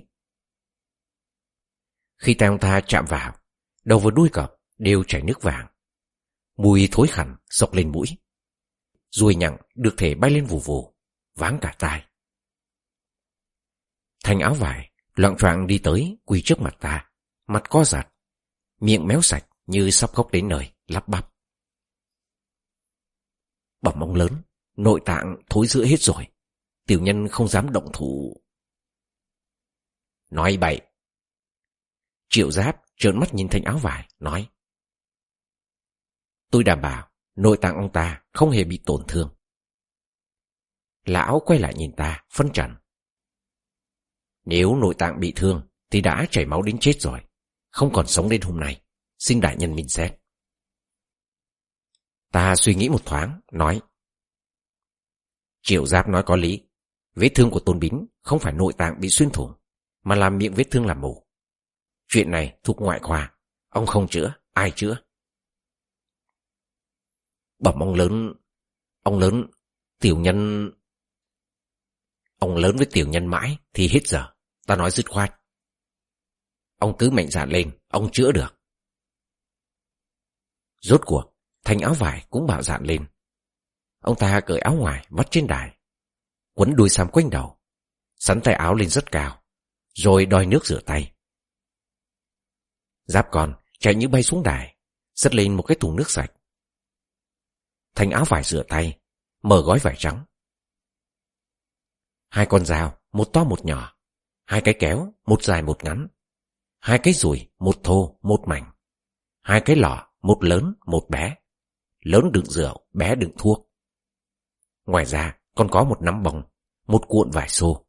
[SPEAKER 1] Khi tay ông ta chạm vào, đầu và đuôi cọc đều chảy nước vàng. Mùi thối khẳn xộc lên mũi. Ruồi nhặng được thể bay lên vù vù, váng cả tai. Thanh áo vải loạng choạng đi tới, quỳ trước mặt ta, mặt co giật, miệng méo sạch như sắp khóc đến nơi, lắp bắp. Bẩm ông lớn, nội tạng thối rữa hết rồi, tiểu nhân không dám động thủ. Nói bậy. Triệu Giáp trợn mắt nhìn Thanh áo vải, nói: Tôi đảm bảo nội tạng ông ta không hề bị tổn thương. Lão quay lại nhìn ta, phân trần: Nếu nội tạng bị thương thì đã chảy máu đến chết rồi, không còn sống đến hôm nay, xin đại nhân minh xét. Ta suy nghĩ một thoáng, nói: Triệu Giáp nói có lý. Vết thương của Tôn Bính không phải nội tạng bị xuyên thủng, mà là miệng vết thương làm mù. Chuyện này thuộc ngoại khoa, ông không chữa, ai chữa? Bẩm ông lớn, ông lớn, tiểu nhân... Ông lớn với tiểu nhân mãi thì hết giờ, ta nói dứt khoát. Ông cứ mạnh dạn lên, ông chữa được. Rốt cuộc, Thanh áo vải cũng bạo dạn lên. Ông ta cởi áo ngoài vắt trên đài, quấn đuôi sam quanh đầu, sắn tay áo lên rất cao, rồi đòi nước rửa tay. Giáp con chạy như bay xuống đài, xách lên một cái thùng nước sạch. Thanh áo vải rửa tay, mở gói vải trắng. Hai con dao, một to một nhỏ, hai cái kéo, một dài một ngắn, hai cái dùi, một thô, một mảnh, hai cái lọ, một lớn, một bé, lớn đựng rượu, bé đựng thuốc. Ngoài ra còn có một nắm bông, một cuộn vải xô.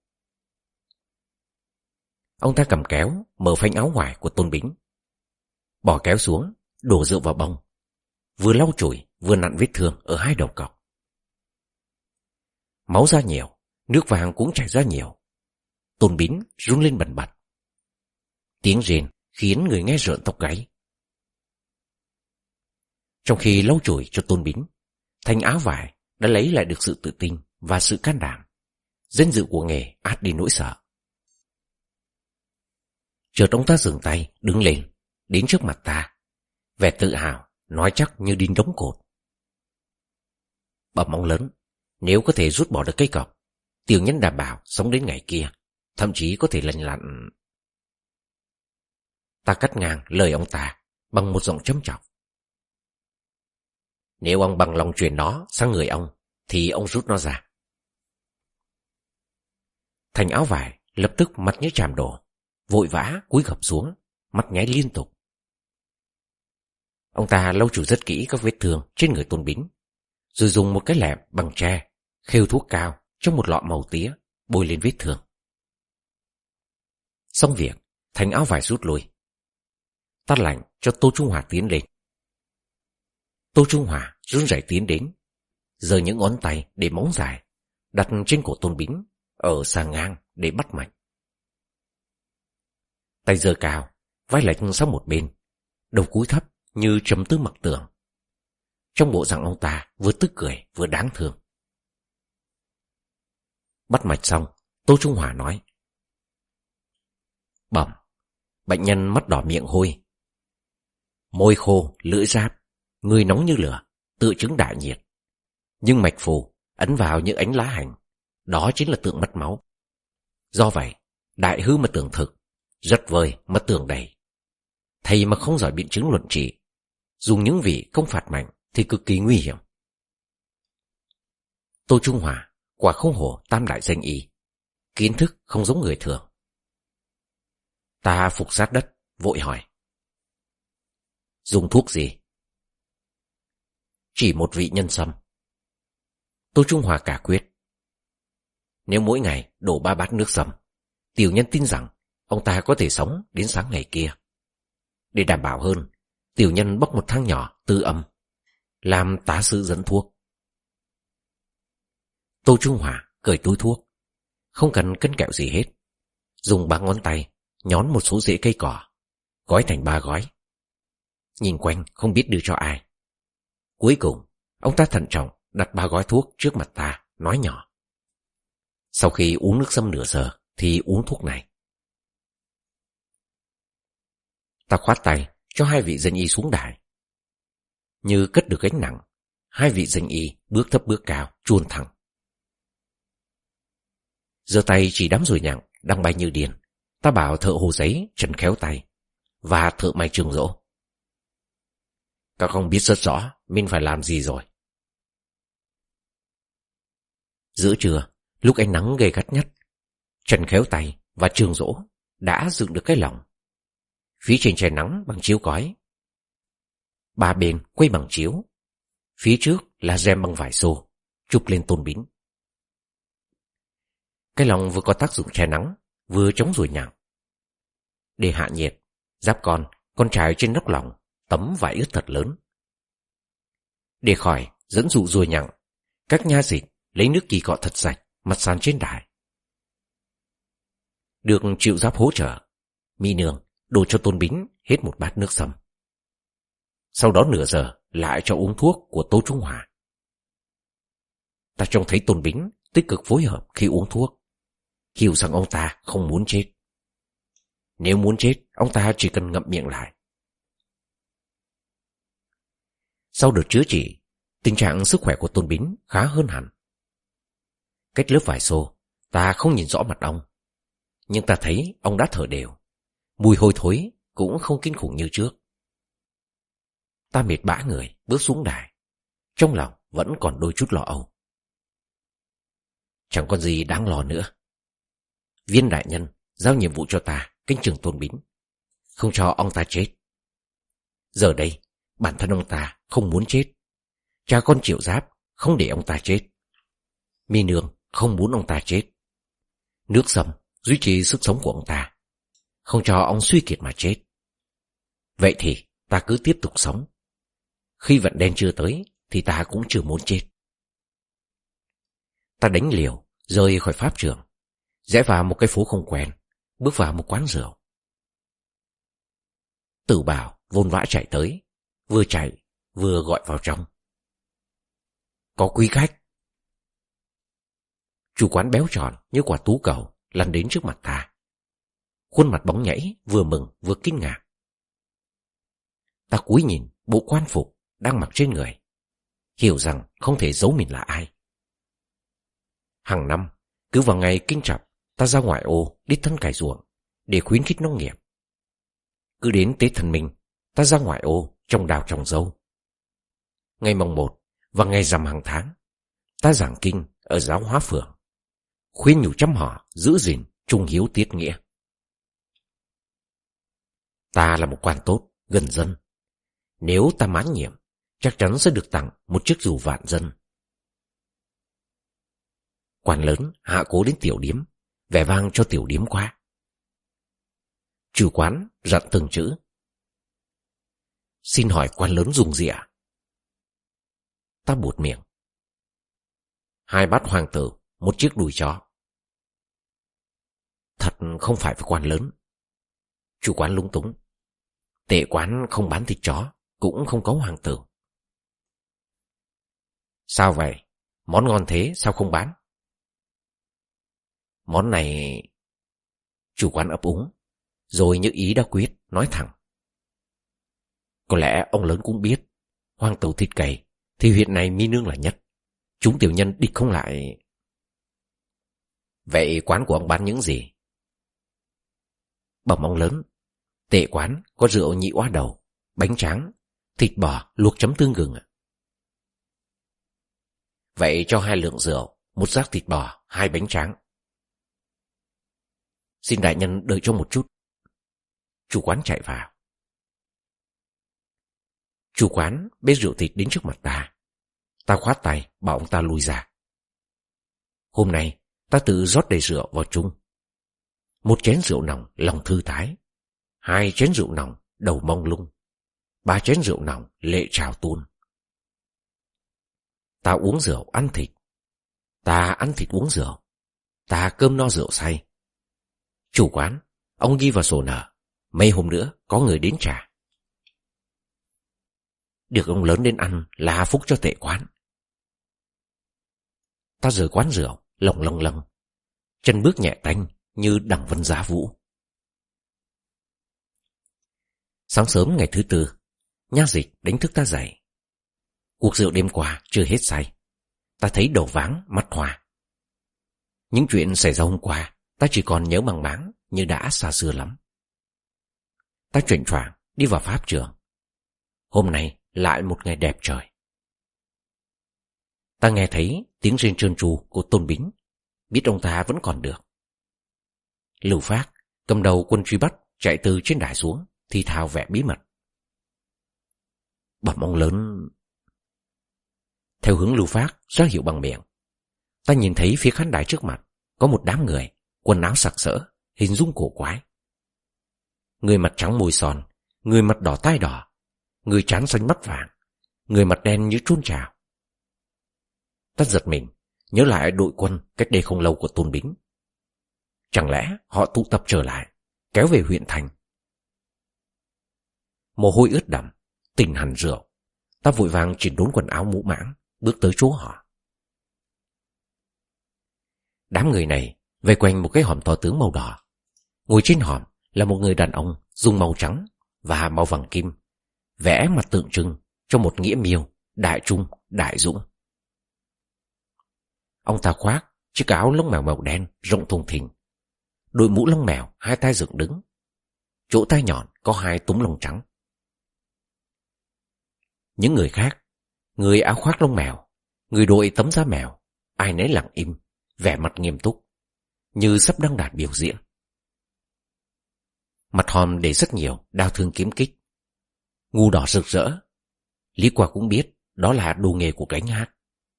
[SPEAKER 1] Ông ta cầm kéo, mở phanh áo ngoài của Tôn Bính, bỏ kéo xuống, đổ rượu vào bông, vừa lau chùi vừa nặn vết thương ở hai đầu cọc. Máu ra nhiều, nước vàng cũng chảy ra nhiều. Tôn Bính run lên bần bật. Tiếng rên khiến người nghe rợn tóc gáy. Trong khi lau chùi cho Tôn Bính, Thanh áo vải đã lấy lại được sự tự tin và sự can đảm. Danh dự của nghề át đi nỗi sợ. Chợt ông ta dừng tay, đứng lên, đến trước mặt ta, vẻ tự hào, nói chắc như đinh đóng cột. Bẩm ông lớn, nếu có thể rút bỏ được cây cọc, tiểu nhân đảm bảo sống đến ngày kia, thậm chí có thể lành lặn. Ta cắt ngang lời ông ta bằng một giọng châm chọc. Nếu ông bằng lòng truyền nó sang người ông, thì ông rút nó ra. Thanh áo vải lập tức mặt như chàm đổ, vội vã cúi gập xuống, mắt nháy liên tục. Ông ta lau chùi rất kỹ các vết thương trên người Tôn Bính, rồi dùng một cái lẹm bằng tre khêu thuốc cao trong một lọ màu tía bôi lên vết thương. Xong việc, Thanh áo vải rút lui. Tắt lạnh cho Tô Trung Hòa tiến lên. Tô Trung Hòa run rẩy tiến đến, giơ những ngón tay để móng dài đặt trên cổ Tôn Bính, ở sàng ngang để bắt mạch. Tay giơ cao, vai lệch sang một bên, đầu cúi thấp như trầm tư mặc tường. Trong bộ dạng ông ta vừa tức cười vừa đáng thương. Bắt mạch xong, Tô Trung Hòa nói: Bẩm, bệnh nhân mắt đỏ miệng hôi, môi khô, lưỡi ráp, người nóng như lửa, tự chứng đại nhiệt. Nhưng mạch phù ấn vào những ánh lá hành, đó chính là tượng mất máu. Do vậy, đại hư mà tưởng thực, rất vời mà tưởng đầy. Thầy mà không giỏi biện chứng luận trị, dùng những vị công phạt mạnh thì cực kỳ nguy hiểm. Tô Trung Hòa quả không hổ tam đại danh y, kiến thức không giống người thường. Ta phục sát đất, vội hỏi: Dùng thuốc gì? Chỉ một vị nhân sâm. Tô Trung Hòa cả quyết: Nếu mỗi ngày đổ ba bát nước sâm, tiểu nhân tin rằng ông ta có thể sống đến sáng ngày kia. Để đảm bảo hơn, tiểu nhân bóc một thang nhỏ tư âm, làm tá sư dẫn thuốc. Tô Trung Hòa cởi túi thuốc, không cần cân kẹo gì hết, dùng ba ngón tay nhón một số rễ cây cỏ, gói thành ba gói. Nhìn quanh không biết đưa cho ai. Cuối cùng, ông ta thận trọng đặt ba gói thuốc trước mặt ta, nói nhỏ: Sau khi uống nước sâm nửa giờ thì uống thuốc này. Ta khoát tay cho hai vị danh y xuống đài. Như cất được gánh nặng, hai vị danh y bước thấp bước cao, chuồn thẳng. Giơ tay chỉ đám ruồi nhặng đang bay như điên. Ta bảo thợ hồ giấy Trần Khéo Tay và thợ may Trương Dỗ: các ông biết rất rõ mình phải làm gì rồi. Giữa trưa, lúc ánh nắng gay gắt nhất, Trần Khéo Tay và Trương Dỗ đã dựng được cái lồng. Phía trên che nắng bằng chiếu cói, ba bên quay bằng chiếu. Phía trước là rèm bằng vải xô chụp lên Tôn Bính. Cái lồng vừa có tác dụng che nắng, vừa chống ruồi nhặng. Để hạ nhiệt, Giáp Con còn trải trên nóc lồng tấm vải ướt thật lớn. Để khỏi dẫn dụ ruồi nhặng, các nha dịch lấy nước kỳ cọ thật sạch mặt sàn trên đài. Được Triệu Giáp hỗ trợ, Mỹ Nương đổ cho Tôn Bính hết một bát nước sâm. Sau đó nửa giờ lại cho uống thuốc của Tô Trung Hòa. Ta trông thấy Tôn Bính tích cực phối hợp khi uống thuốc, hiểu rằng ông ta không muốn chết. Nếu muốn chết, ông ta chỉ cần ngậm miệng lại. Sau đợt chữa trị, tình trạng sức khỏe của Tôn Bính khá hơn hẳn. Cách lớp vải xô, ta không nhìn rõ mặt ông, nhưng ta thấy ông đã thở đều. Mùi hôi thối cũng không kinh khủng như trước. Ta mệt bã người bước xuống đài, trong lòng vẫn còn đôi chút lo âu. Chẳng còn gì đáng lo nữa. Viên đại nhân giao nhiệm vụ cho ta canh chừng Tôn Bính, không cho ông ta chết. Giờ đây bản thân ông ta không muốn chết, cha con Triệu Giáp không để ông ta chết, Mi Nương không muốn ông ta chết. Nước sâm duy trì sức sống của ông ta, không cho ông suy kiệt mà chết. Vậy thì ta cứ tiếp tục sống. Khi vận đen chưa tới thì ta cũng chưa muốn chết. Ta đánh liều rời khỏi pháp trường, rẽ vào một cái phố không quen, bước vào một quán rượu. Tử Bảo vồn vã chạy tới, vừa chạy vừa gọi vào trong: có quý khách. Chủ quán béo tròn như quả tú cầu lăn đến trước mặt ta, khuôn mặt bóng nhảy, vừa mừng vừa kinh ngạc. Ta cúi nhìn bộ quan phục đang mặc trên người, hiểu rằng không thể giấu mình là ai. Hàng năm, cứ vào ngày Kinh Chập, ta ra ngoại ô đích thân cày ruộng để khuyến khích nông nghiệp. Cứ đến Tết Thần Minh, ta ra ngoại ô trồng đào trồng dâu. Ngày mồng một và ngày rằm hàng tháng, ta giảng kinh ở giáo hóa phường, khuyên nhủ trăm họ giữ gìn trung hiếu tiết nghĩa. Ta là một quan tốt, gần dân. Nếu ta mãn nhiệm, chắc chắn sẽ được tặng một chiếc dù vạn dân. Quan lớn hạ cố đến tiểu điếm, vẻ vang cho tiểu điếm qua. Chủ quán dặn từng chữ: xin hỏi quan lớn dùng gì ạ? Ta buột miệng: hai bát hoàng tử, một chiếc đùi chó. Thật không phải với quan lớn. Chủ quán lúng túng: tệ quán không bán thịt chó, cũng không có hoàng tử. Sao vậy? Món ngon thế sao không bán? Món này... Chủ quán ấp úng, rồi như ý đã quyết, nói thẳng: có lẽ ông lớn cũng biết, hoàng tử thịt cầy thì huyện này Mi Nương là nhất. Chúng tiểu nhân địch không lại. Vậy quán của ông bán những gì? Bẩm ông lớn, tệ quán có rượu nhị oa đầu, bánh tráng, thịt bò luộc chấm tương gừng. Vậy cho hai lượng rượu, một rác thịt bò, hai bánh tráng. Xin đại nhân đợi cho một chút. Chủ quán chạy vào. Chủ quán bê rượu thịt đến trước mặt ta. Ta khoát tay bảo ông ta lui ra. Hôm nay ta tự rót đầy rượu vào chung. Một chén rượu nòng lòng thư thái, hai chén rượu nòng đầu mông lung, ba chén rượu nòng lệ trào tuôn. Ta uống rượu ăn thịt, ta ăn thịt uống rượu, ta cơm no rượu say. Chủ quán, ông ghi vào sổ nợ, mấy hôm nữa có người đến trả. Được ông lớn đến ăn là phúc cho tệ quán. Ta rời quán rượu, lồng lồng lồng, chân bước nhẹ tanh như đằng vân giá vũ. Sáng sớm ngày thứ tư, nha dịch đánh thức ta dậy. Cuộc rượu đêm qua chưa hết say. Ta thấy đầu váng mắt hoa. Những chuyện xảy ra hôm qua ta chỉ còn nhớ mang máng như đã xa xưa lắm. Ta chuyển choạng đi vào pháp trường. Hôm nay lại một ngày đẹp trời. Ta nghe thấy tiếng rên trơn tru của Tôn Bính, biết ông ta vẫn còn được. Lưu Phác cầm đầu quân truy bắt chạy từ trên đài xuống, thì thào vẻ bí mật. Bẩm ông lớn. Theo hướng Lưu Phác ra hiệu bằng miệng, ta nhìn thấy phía khán đài trước mặt có một đám người, quần áo sặc sỡ, hình dung cổ quái. Người mặt trắng môi son, người mặt đỏ tai đỏ, người trán xanh mắt vàng, người mặt đen như chun chào. Ta giật mình, nhớ lại đội quân cách đây không lâu của Tôn Bính. Chẳng lẽ họ tụ tập trở lại, kéo về huyện thành? Mồ hôi ướt đẫm, tỉnh hẳn rượu. Ta vội vàng chỉnh đốn quần áo mũ mãng, bước tới chỗ họ. Đám người này vây quanh một cái hòm to tướng màu đỏ. Ngồi trên hòm là một người đàn ông dùng màu trắng và màu vàng kim, vẽ mặt tượng trưng cho một nghĩa miêu đại trung đại dũng. Ông ta khoác chiếc áo lông mèo màu đen rộng thùng thình, đội mũ lông mèo hai tay dựng đứng, chỗ tai nhọn có hai túm lông trắng. Những người khác, người áo khoác lông mèo, người đội tấm da mèo, ai nấy lặng im, vẻ mặt nghiêm túc, như sắp đăng đàn biểu diễn. Mặt hòm để rất nhiều đao thương kiếm kích, ngu đỏ rực rỡ. Lý Qua cũng biết đó là đồ nghề của gánh hát.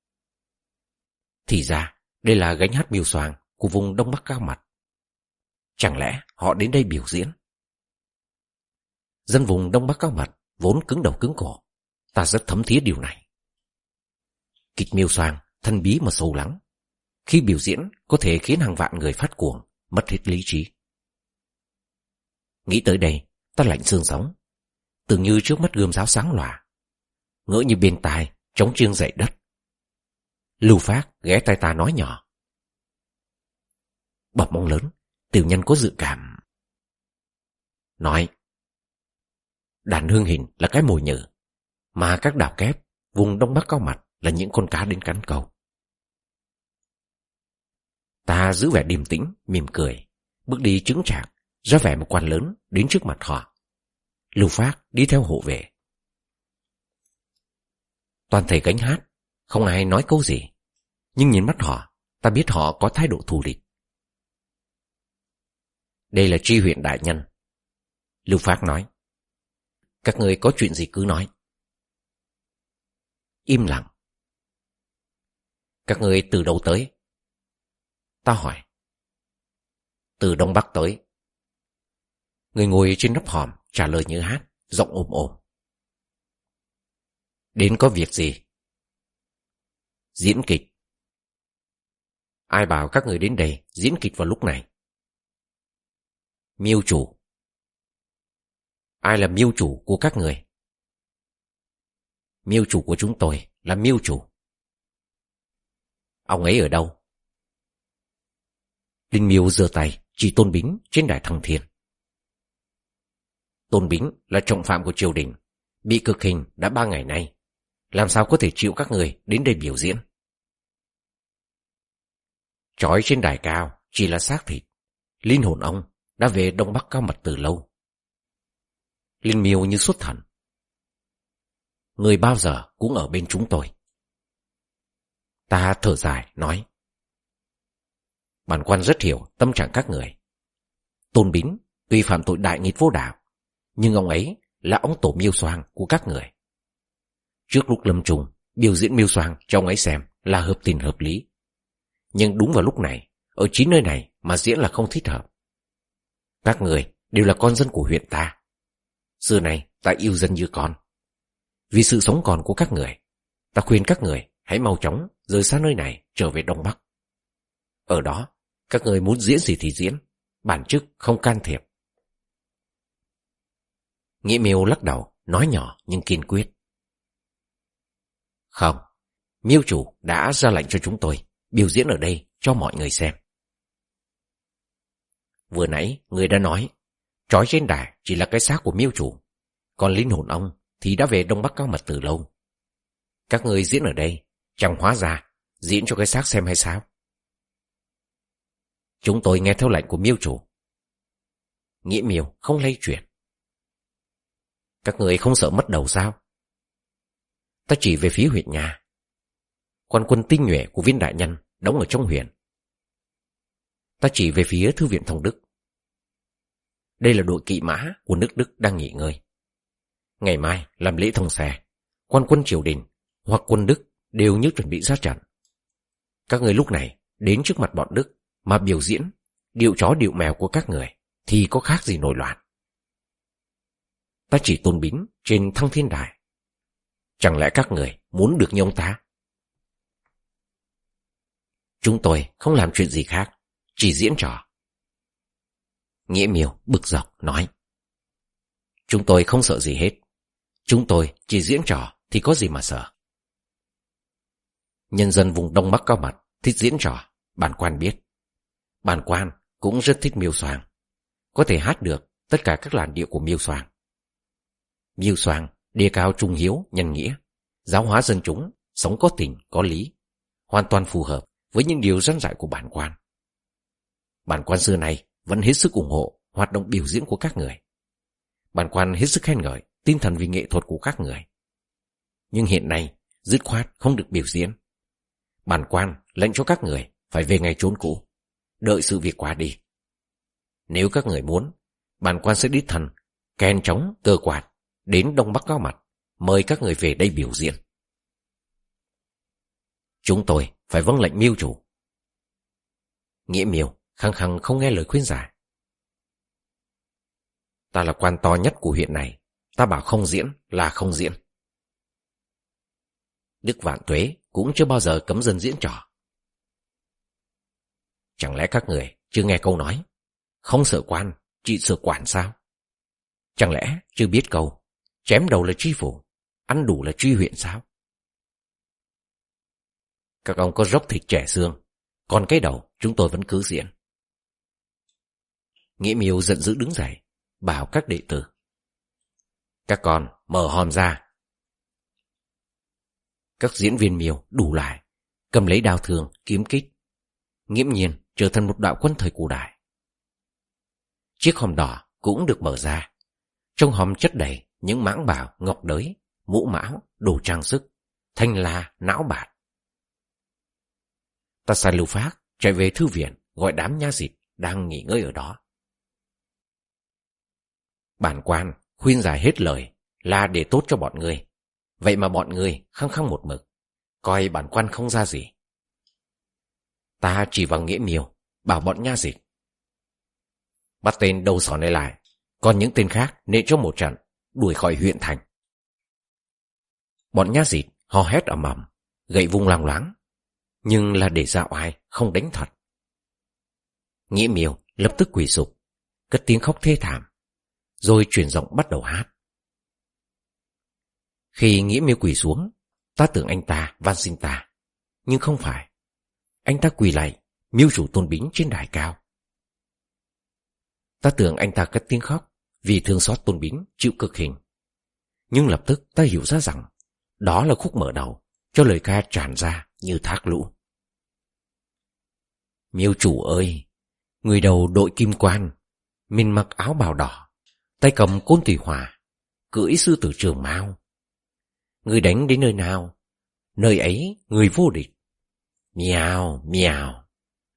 [SPEAKER 1] Thì ra đây là gánh hát Miêu Soàng của vùng Đông Bắc Cao Mặt. Chẳng lẽ họ đến đây biểu diễn? Dân vùng Đông Bắc Cao Mặt vốn cứng đầu cứng cổ, ta rất thấm thía điều này. Kịch Miêu Soàng thân bí mà sâu lắng, khi biểu diễn có thể khiến hàng vạn người phát cuồng, mất hết lý trí. Nghĩ tới đây, ta lạnh xương sống, tưởng như trước mắt gươm giáo sáng lòa, ngỡ như bên tai trống chiêng dậy đất. Lưu Phác ghé tai ta nói nhỏ. Bẩm ông lớn, tiểu nhân có dự cảm. Nói. Đàn hương hình là cái mồi nhử, mà các đào kép vùng Đông Bắc Cao Mặt là những con cá đến cắn câu. Ta giữ vẻ điềm tĩnh, mỉm cười, bước đi chững chạc, ra vẻ một quan lớn đến trước mặt họ. Lưu Phác đi theo hộ vệ. Toàn thể gánh hát, không ai nói câu gì, nhưng nhìn mắt họ, ta biết họ có thái độ thù địch. Đây là tri huyện đại nhân. Lưu Phác nói. Các người có chuyện gì cứ nói. Im lặng. Các người từ đâu tới? Ta hỏi. Từ Đông Bắc tới. Người ngồi trên nóc hòm trả lời như hát, giọng ồm ồm. Đến có việc gì? Diễn kịch. Ai bảo các người đến đây diễn kịch vào lúc này? Miêu chủ. Ai là miêu chủ của các người? Miêu chủ của chúng tôi là miêu chủ. Ông ấy ở đâu? Linh Miêu giơ tay chỉ Tôn Bính trên đài Thăng Thiên. Tôn Bính là trọng phạm của triều đình, bị cực hình đã ba ngày nay, làm sao có thể chịu các người đến đây biểu diễn? Trói trên đài cao chỉ là xác thịt, linh hồn ông đã về Đông Bắc Cao Mặt từ lâu. Linh Miêu như xuất thần. Người bao giờ cũng ở bên chúng tôi. Ta thở dài nói. Bản quan rất hiểu tâm trạng các người. Tôn Bính tuy phạm tội đại nghịch vô đạo, nhưng ông ấy là ông tổ Miêu Soàng của các người. Trước lúc lâm trùng, biểu diễn Miêu Soàng cho ông ấy xem là hợp tình hợp lý. Nhưng đúng vào lúc này, ở chính nơi này mà diễn là không thích hợp. Các người đều là con dân của huyện ta. Xưa này ta yêu dân như con. Vì sự sống còn của các người, ta khuyên các người hãy mau chóng rời xa nơi này trở về Đông Bắc. Ở đó, các người muốn diễn gì thì diễn, bản chức không can thiệp. Nghĩa Miêu lắc đầu, nói nhỏ nhưng kiên quyết. Không, Miêu chủ đã ra lệnh cho chúng tôi biểu diễn ở đây cho mọi người xem. Vừa nãy người đã nói, trói trên đài chỉ là cái xác của Miêu chủ, còn linh hồn ông thì đã về Đông Bắc Cao Mặt từ lâu. Các người diễn ở đây, chẳng hóa ra diễn cho cái xác xem hay sao? Chúng tôi nghe theo lệnh của Miêu chủ. Nghĩa Miêu không lay chuyển. Các người không sợ mất đầu sao? Ta chỉ về phía huyện nhà. Quan quân tinh nhuệ của Viên đại nhân đóng ở trong huyện. Ta chỉ về phía thư viện Thông Đức. Đây là đội kỵ mã của nước Đức đang nghỉ ngơi. Ngày mai làm lễ thông xe, quan quân triều đình hoặc quân Đức đều như chuẩn bị ra trận. Các người lúc này đến trước mặt bọn Đức mà biểu diễn điệu chó điệu mèo của các người thì có khác gì nổi loạn. Ta chỉ Tôn Bính trên Thăng Thiên Đài. Chẳng lẽ các người muốn được như ông ta? Chúng tôi không làm chuyện gì khác, chỉ diễn trò. Nghĩa Miêu bực dọc nói. Chúng tôi không sợ gì hết. Chúng tôi chỉ diễn trò thì có gì mà sợ. Nhân dân vùng Đông Bắc Cao Mật thích diễn trò, bản quan biết. Bản quan cũng rất thích Miêu Soàng, có thể hát được tất cả các làn điệu của Miêu Soàng. Miêu Soàng đề cao trung hiếu, nhân nghĩa, giáo hóa dân chúng, sống có tình, có lý, hoàn toàn phù hợp với những điều răn dạy của bản quan. Bản quan xưa này vẫn hết sức ủng hộ hoạt động biểu diễn của các người. Bản quan hết sức khen ngợi tinh thần vì nghệ thuật của các người. Nhưng hiện nay dứt khoát không được biểu diễn. Bản quan lệnh cho các người phải về ngày trốn cũ, đợi sự việc qua đi. Nếu các người muốn, bản quan sẽ đích thân kèn trống cơ quạt đến Đông Bắc Cao Mật, mời các người về đây biểu diễn. Chúng tôi phải vâng lệnh Miêu chủ. Nghĩa Miêu khăng khăng không nghe lời khuyên giải. Ta là quan to nhất của huyện này, ta bảo không diễn là không diễn. Đức Vạn Tuế cũng chưa bao giờ cấm dân diễn trò. Chẳng lẽ các người chưa nghe câu nói không sợ quan, chỉ sợ quản sao? Chẳng lẽ chưa biết câu chém đầu là tri phủ, ăn đủ là tri huyện sao? Các ông có rốc thịt trẻ xương, còn cái đầu chúng tôi vẫn cứ diễn. Nghĩa Miêu giận dữ đứng dậy, bảo các đệ tử. Các con mở hòm ra. Các diễn viên Miêu đủ lại, cầm lấy đao thương, kiếm kích, nghiễm nhiên trở thành một đạo quân thời cổ đại. Chiếc hòm đỏ cũng được mở ra. Trong hòm chất đầy những mãng bảo, ngọc đới, mũ mão, đồ trang sức, thanh la, não bạt. Ta sai Lưu Phác chạy về thư viện gọi đám nha dịch đang nghỉ ngơi ở đó. Bản quan khuyên giải hết lời là để tốt cho bọn người. Vậy mà bọn người khăng khăng một mực, coi bản quan không ra gì. Ta chỉ vào Nghĩa Miêu, bảo bọn nha dịch. Bắt tên đầu sỏ này lại, còn những tên khác nện cho một trận, đuổi khỏi huyện thành. Bọn nha dịch hò hét ầm ầm, gậy vung loang loáng, nhưng là để dạo ai, không đánh thật. Nghĩa Miêu lập tức quỳ sụp, cất tiếng khóc thê thảm, rồi chuyển giọng bắt đầu hát. Khi Nghĩa Miêu quỳ xuống, ta tưởng anh ta van xin ta, nhưng không phải. Anh ta quỳ lạy Miêu chủ Tôn Bính trên đài cao. Ta tưởng anh ta cất tiếng khóc vì thương xót Tôn Bính chịu cực hình, nhưng lập tức ta hiểu ra rằng đó là khúc mở đầu cho lời ca tràn ra như thác lũ. Miêu chủ ơi, người đầu đội kim quan, mình mặc áo bào đỏ, tay cầm côn tùy hỏa, cưỡi sư tử Trường Mao. Người đánh đến nơi nào, nơi ấy người vô địch. Miào, miào.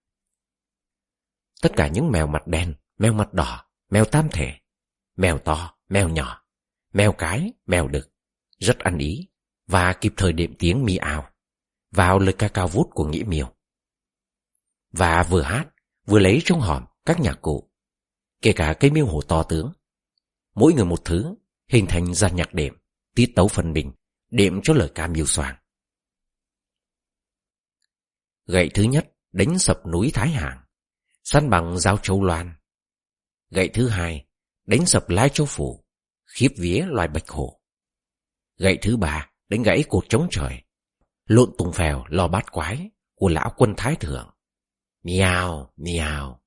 [SPEAKER 1] Tất cả những mèo mặt đen, mèo mặt đỏ, mèo tam thể, mèo to, mèo nhỏ, mèo cái, mèo đực, rất ăn ý và kịp thời đệm tiếng mi ào vào lời ca cao vút của Nghĩa Miêu. Và vừa hát, vừa lấy trong hòm các nhạc cụ, kể cả cây miêu hồ to tướng. Mỗi người một thứ, hình thành ra nhạc đệm, tiết tấu phân bình, đệm cho lời ca Miêu Soàng. Gậy thứ nhất đánh sập núi Thái Hàng, san bằng giao Châu Loan. Gậy thứ hai đánh sập Lai Châu Phủ, khiếp vía loài bạch hổ. Gậy thứ ba đánh gãy cột trống trời, lộn tùng phèo lò bát quái của lão quân Thái Thượng. Miao, miao.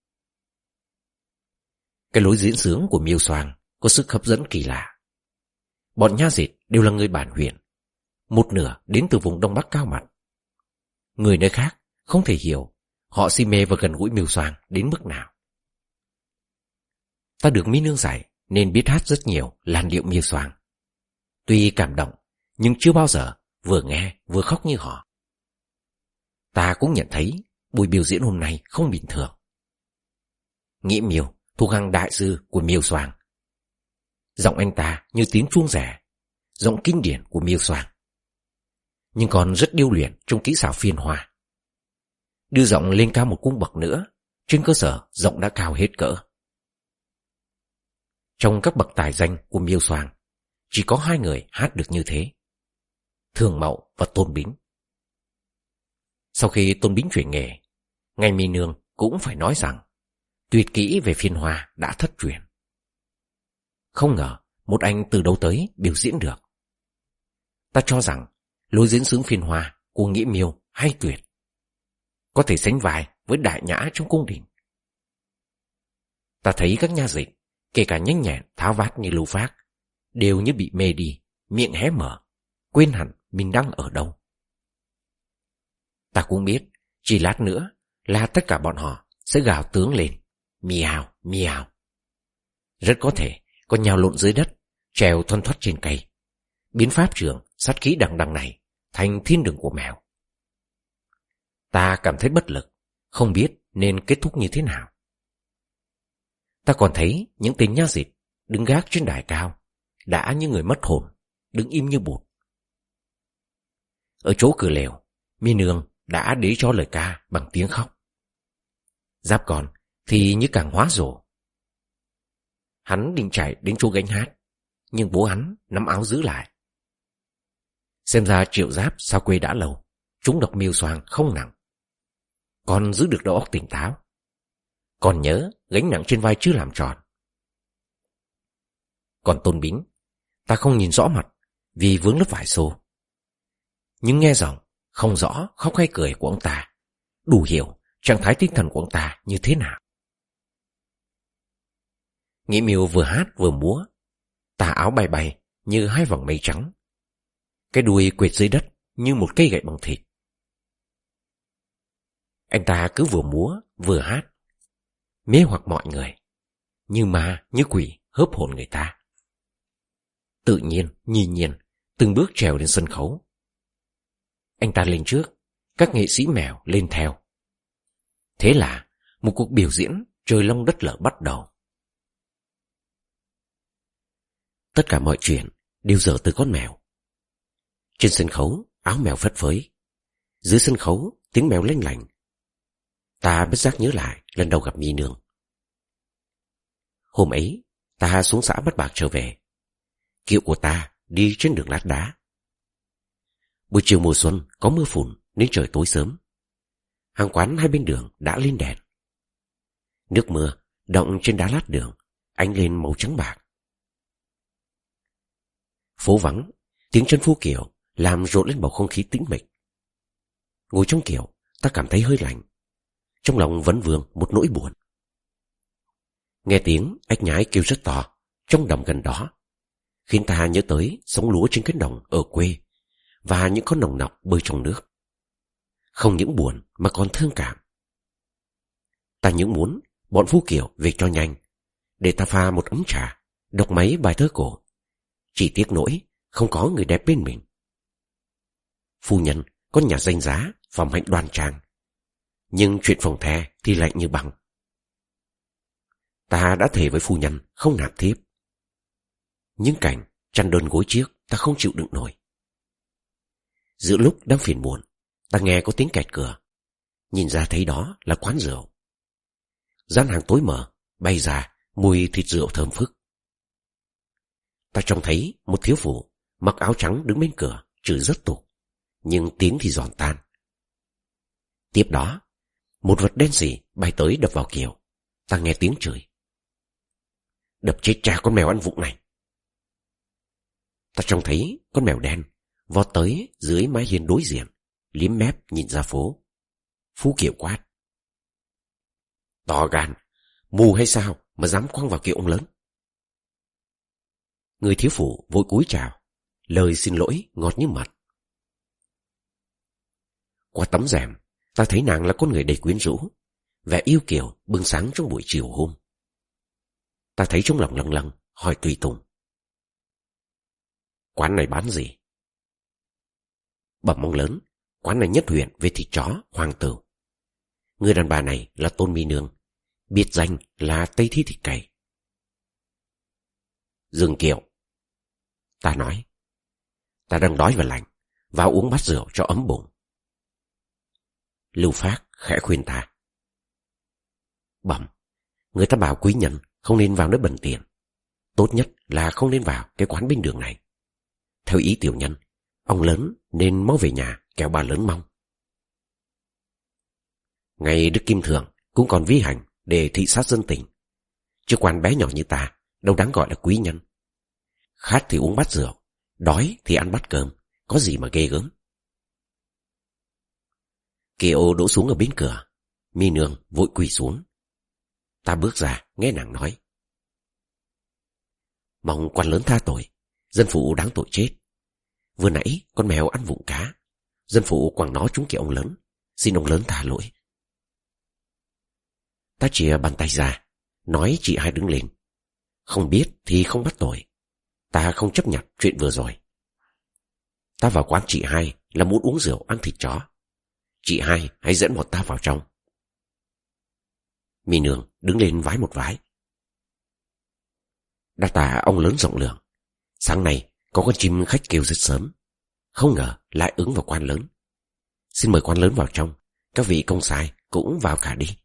[SPEAKER 1] Cái lối diễn sướng của Miêu Soàng có sức hấp dẫn kỳ lạ. Bọn nha dịch đều là người bản huyện, một nửa đến từ vùng Đông Bắc Cao Mật. Người nơi khác không thể hiểu họ si mê và gần gũi Miêu Soang đến mức nào. Ta được Mỹ Nương dạy nên biết hát rất nhiều làn điệu Miêu Soang. Tuy cảm động, nhưng chưa bao giờ vừa nghe vừa khóc như họ. Ta cũng nhận thấy buổi biểu diễn hôm nay không bình thường. Nghĩa Miêu thuộc hàng đại sư của Miêu Soang. Giọng anh ta như tiếng chuông rẻ, giọng kinh điển của Miêu Soang, nhưng còn rất điêu luyện trong kỹ xảo phiên hoa. Đưa giọng lên cao một cung bậc nữa, trên cơ sở giọng đã cao hết cỡ. Trong các bậc tài danh của Miêu Soang, chỉ có hai người hát được như thế: Thường Mậu và Tôn Bính. Sau khi Tôn Bính chuyển nghề, ngay Mỹ Nương cũng phải nói rằng tuyệt kỹ về phiên hoa đã thất truyền. Không ngờ một anh từ đâu tới biểu diễn được. Ta cho rằng lối diễn xướng phiên hoa của Nghĩa Miêu hay tuyệt, có thể sánh vai với Đại Nhã trong cung đình. Ta thấy các nha dịch, kể cả nhanh nhẹn tháo vát như Lưu Phác, đều như bị mê đi, miệng hé mở, quên hẳn mình đang ở đâu. Ta cũng biết chỉ lát nữa là tất cả bọn họ sẽ gào tướng lên, miào miào. Rất có thể còn nhào lộn dưới đất, trèo thoăn thoắt trên cây, biến pháp trường sát khí đằng đằng này thành thiên đường của mèo. Ta cảm thấy bất lực, không biết nên kết thúc như thế nào. Ta còn thấy những tên nha dịch đứng gác trên đài cao, đã như người mất hồn, đứng im như bụt. Ở chỗ cửa lều, Mỹ Nương đã để cho lời ca bằng tiếng khóc. Giáp Còn thì như càng hóa rồ. Hắn định chạy đến chỗ gánh hát, nhưng bố hắn nắm áo giữ lại. Xem ra Triệu Giáp sao quê đã lâu, trúng độc Miêu Soang không nặng, còn giữ được đầu óc tỉnh táo, còn nhớ gánh nặng trên vai chưa làm tròn. Còn Tôn Bính, ta không nhìn rõ mặt vì vướng lớp vải xô, nhưng nghe giọng không rõ khóc hay cười của ông ta, đủ hiểu trạng thái tinh thần của ông ta như thế nào. Nghĩa Miêu vừa hát vừa múa, tà áo bay bay như hai vầng mây trắng, cái đuôi quệt dưới đất như một cây gậy bằng thịt. Anh ta cứ vừa múa vừa hát, mê hoặc mọi người, như ma như quỷ hớp hồn người ta. Tự nhiên, nhi nhiên, từng bước trèo lên sân khấu. Anh ta lên trước, các nghệ sĩ mèo lên theo. Thế là một cuộc biểu diễn trời long đất lở bắt đầu. Tất cả mọi chuyện đều dở từ con mèo. Trên sân khấu, áo mèo phất phới. Dưới sân khấu, tiếng mèo lanh lành. Ta bất giác nhớ lại lần đầu gặp Mỹ Nương. Hôm ấy, ta xuống xã Bắt Bạc trở về. Kiệu của ta đi trên đường lát đá. Buổi chiều mùa xuân có mưa phùn nên trời tối sớm. Hàng quán hai bên đường đã lên đèn. Nước mưa đọng trên đá lát đường, ánh lên màu trắng bạc. Phố vắng, tiếng chân phu kiệu làm rộn lên bầu không khí tĩnh mịch. Ngồi trong kiệu, ta cảm thấy hơi lạnh, trong lòng vẫn vương một nỗi buồn. Nghe tiếng ếch nhái kêu rất to trong đồng gần đó, khiến ta nhớ tới sống lúa trên cánh đồng ở quê và những con nòng nọc bơi trong nước. Không những buồn mà còn thương cảm. Ta những muốn bọn phu kiệu về cho nhanh, để ta pha một ấm trà, đọc mấy bài thơ cổ. Chỉ tiếc nỗi không có người đẹp bên mình. Phu nhân có nhà danh giá, phẩm hạnh đoan trang, nhưng chuyện phòng the thì lạnh như băng. Ta đã thề với phu nhân không nạp thiếp. Những cảnh chăn đơn gối chiếc ta không chịu đựng nổi. Giữa lúc đang phiền muộn, ta nghe có tiếng kẹt cửa. Nhìn ra thấy đó là quán rượu. Gian hàng tối mở, bay ra mùi thịt rượu thơm phức. Ta trông thấy một thiếu phụ mặc áo trắng đứng bên cửa, chửi rất tục, nhưng tiếng thì giòn tan. Tiếp đó, một vật đen sì bay tới đập vào kiệu. Ta nghe tiếng chửi: "Đập chết cha con mèo ăn vụng này!" Ta trông thấy con mèo đen vọt tới dưới mái hiên đối diện, liếm mép nhìn ra phố. Phú kiệu quát: "To gan, mù hay sao mà dám quăng vào kiệu ông lớn?" Người thiếu phụ vội cúi chào, lời xin lỗi ngọt như mật. Qua tấm rèm, Ta thấy nàng là con người đầy quyến rũ, vẻ yêu kiều bừng sáng trong buổi chiều hôm. Ta thấy trong lòng lâng lâng, hỏi tùy tùng: quán này bán gì? Bẩm ông lớn, quán này nhất huyện về thịt chó Hoàng Tửu. Người đàn bà này là Tôn Mi Nương, biệt danh là Tây Thi Thịt Cày. Dương Kiều. Ta nói: ta đang đói và lạnh, vào uống bát rượu cho ấm bụng. Lưu Phác khẽ khuyên ta: bẩm, người ta bảo quý nhân không nên vào nơi bần tiền, tốt nhất là không nên vào cái quán bên đường này. Theo ý tiểu nhân, ông lớn nên mau về nhà kẻo bà lớn mong. Ngày Đức Kim Thượng cũng còn vi hành để thị sát dân tình, chứ quan bé nhỏ như ta đâu đáng gọi là quý nhân. Khát thì uống bát rượu, đói thì ăn bát cơm, có gì mà ghê gớm. Kiệu đỗ xuống ở bên cửa, Mi Nương vội quỳ xuống. Ta bước ra nghe nàng nói: mong quan lớn tha tội, dân phụ đáng tội chết. Vừa nãy con mèo ăn vụng cá, dân phụ quẳng nó trúng kia ông lớn, xin ông lớn tha lỗi. Ta chìa bàn tay ra, nói chị hai đứng lên. Không biết thì không bắt tội, ta không chấp nhận chuyện vừa rồi. Ta vào quán chị hai là muốn uống rượu ăn thịt chó, chị hai hãy dẫn bọn ta vào trong. Mi Nương đứng lên vái một vái: đa tạ ông lớn rộng lượng, sáng nay có con chim khách kêu rất sớm, không ngờ lại ứng vào quan lớn. Xin mời quan lớn vào trong, các vị công sai cũng vào cả đi.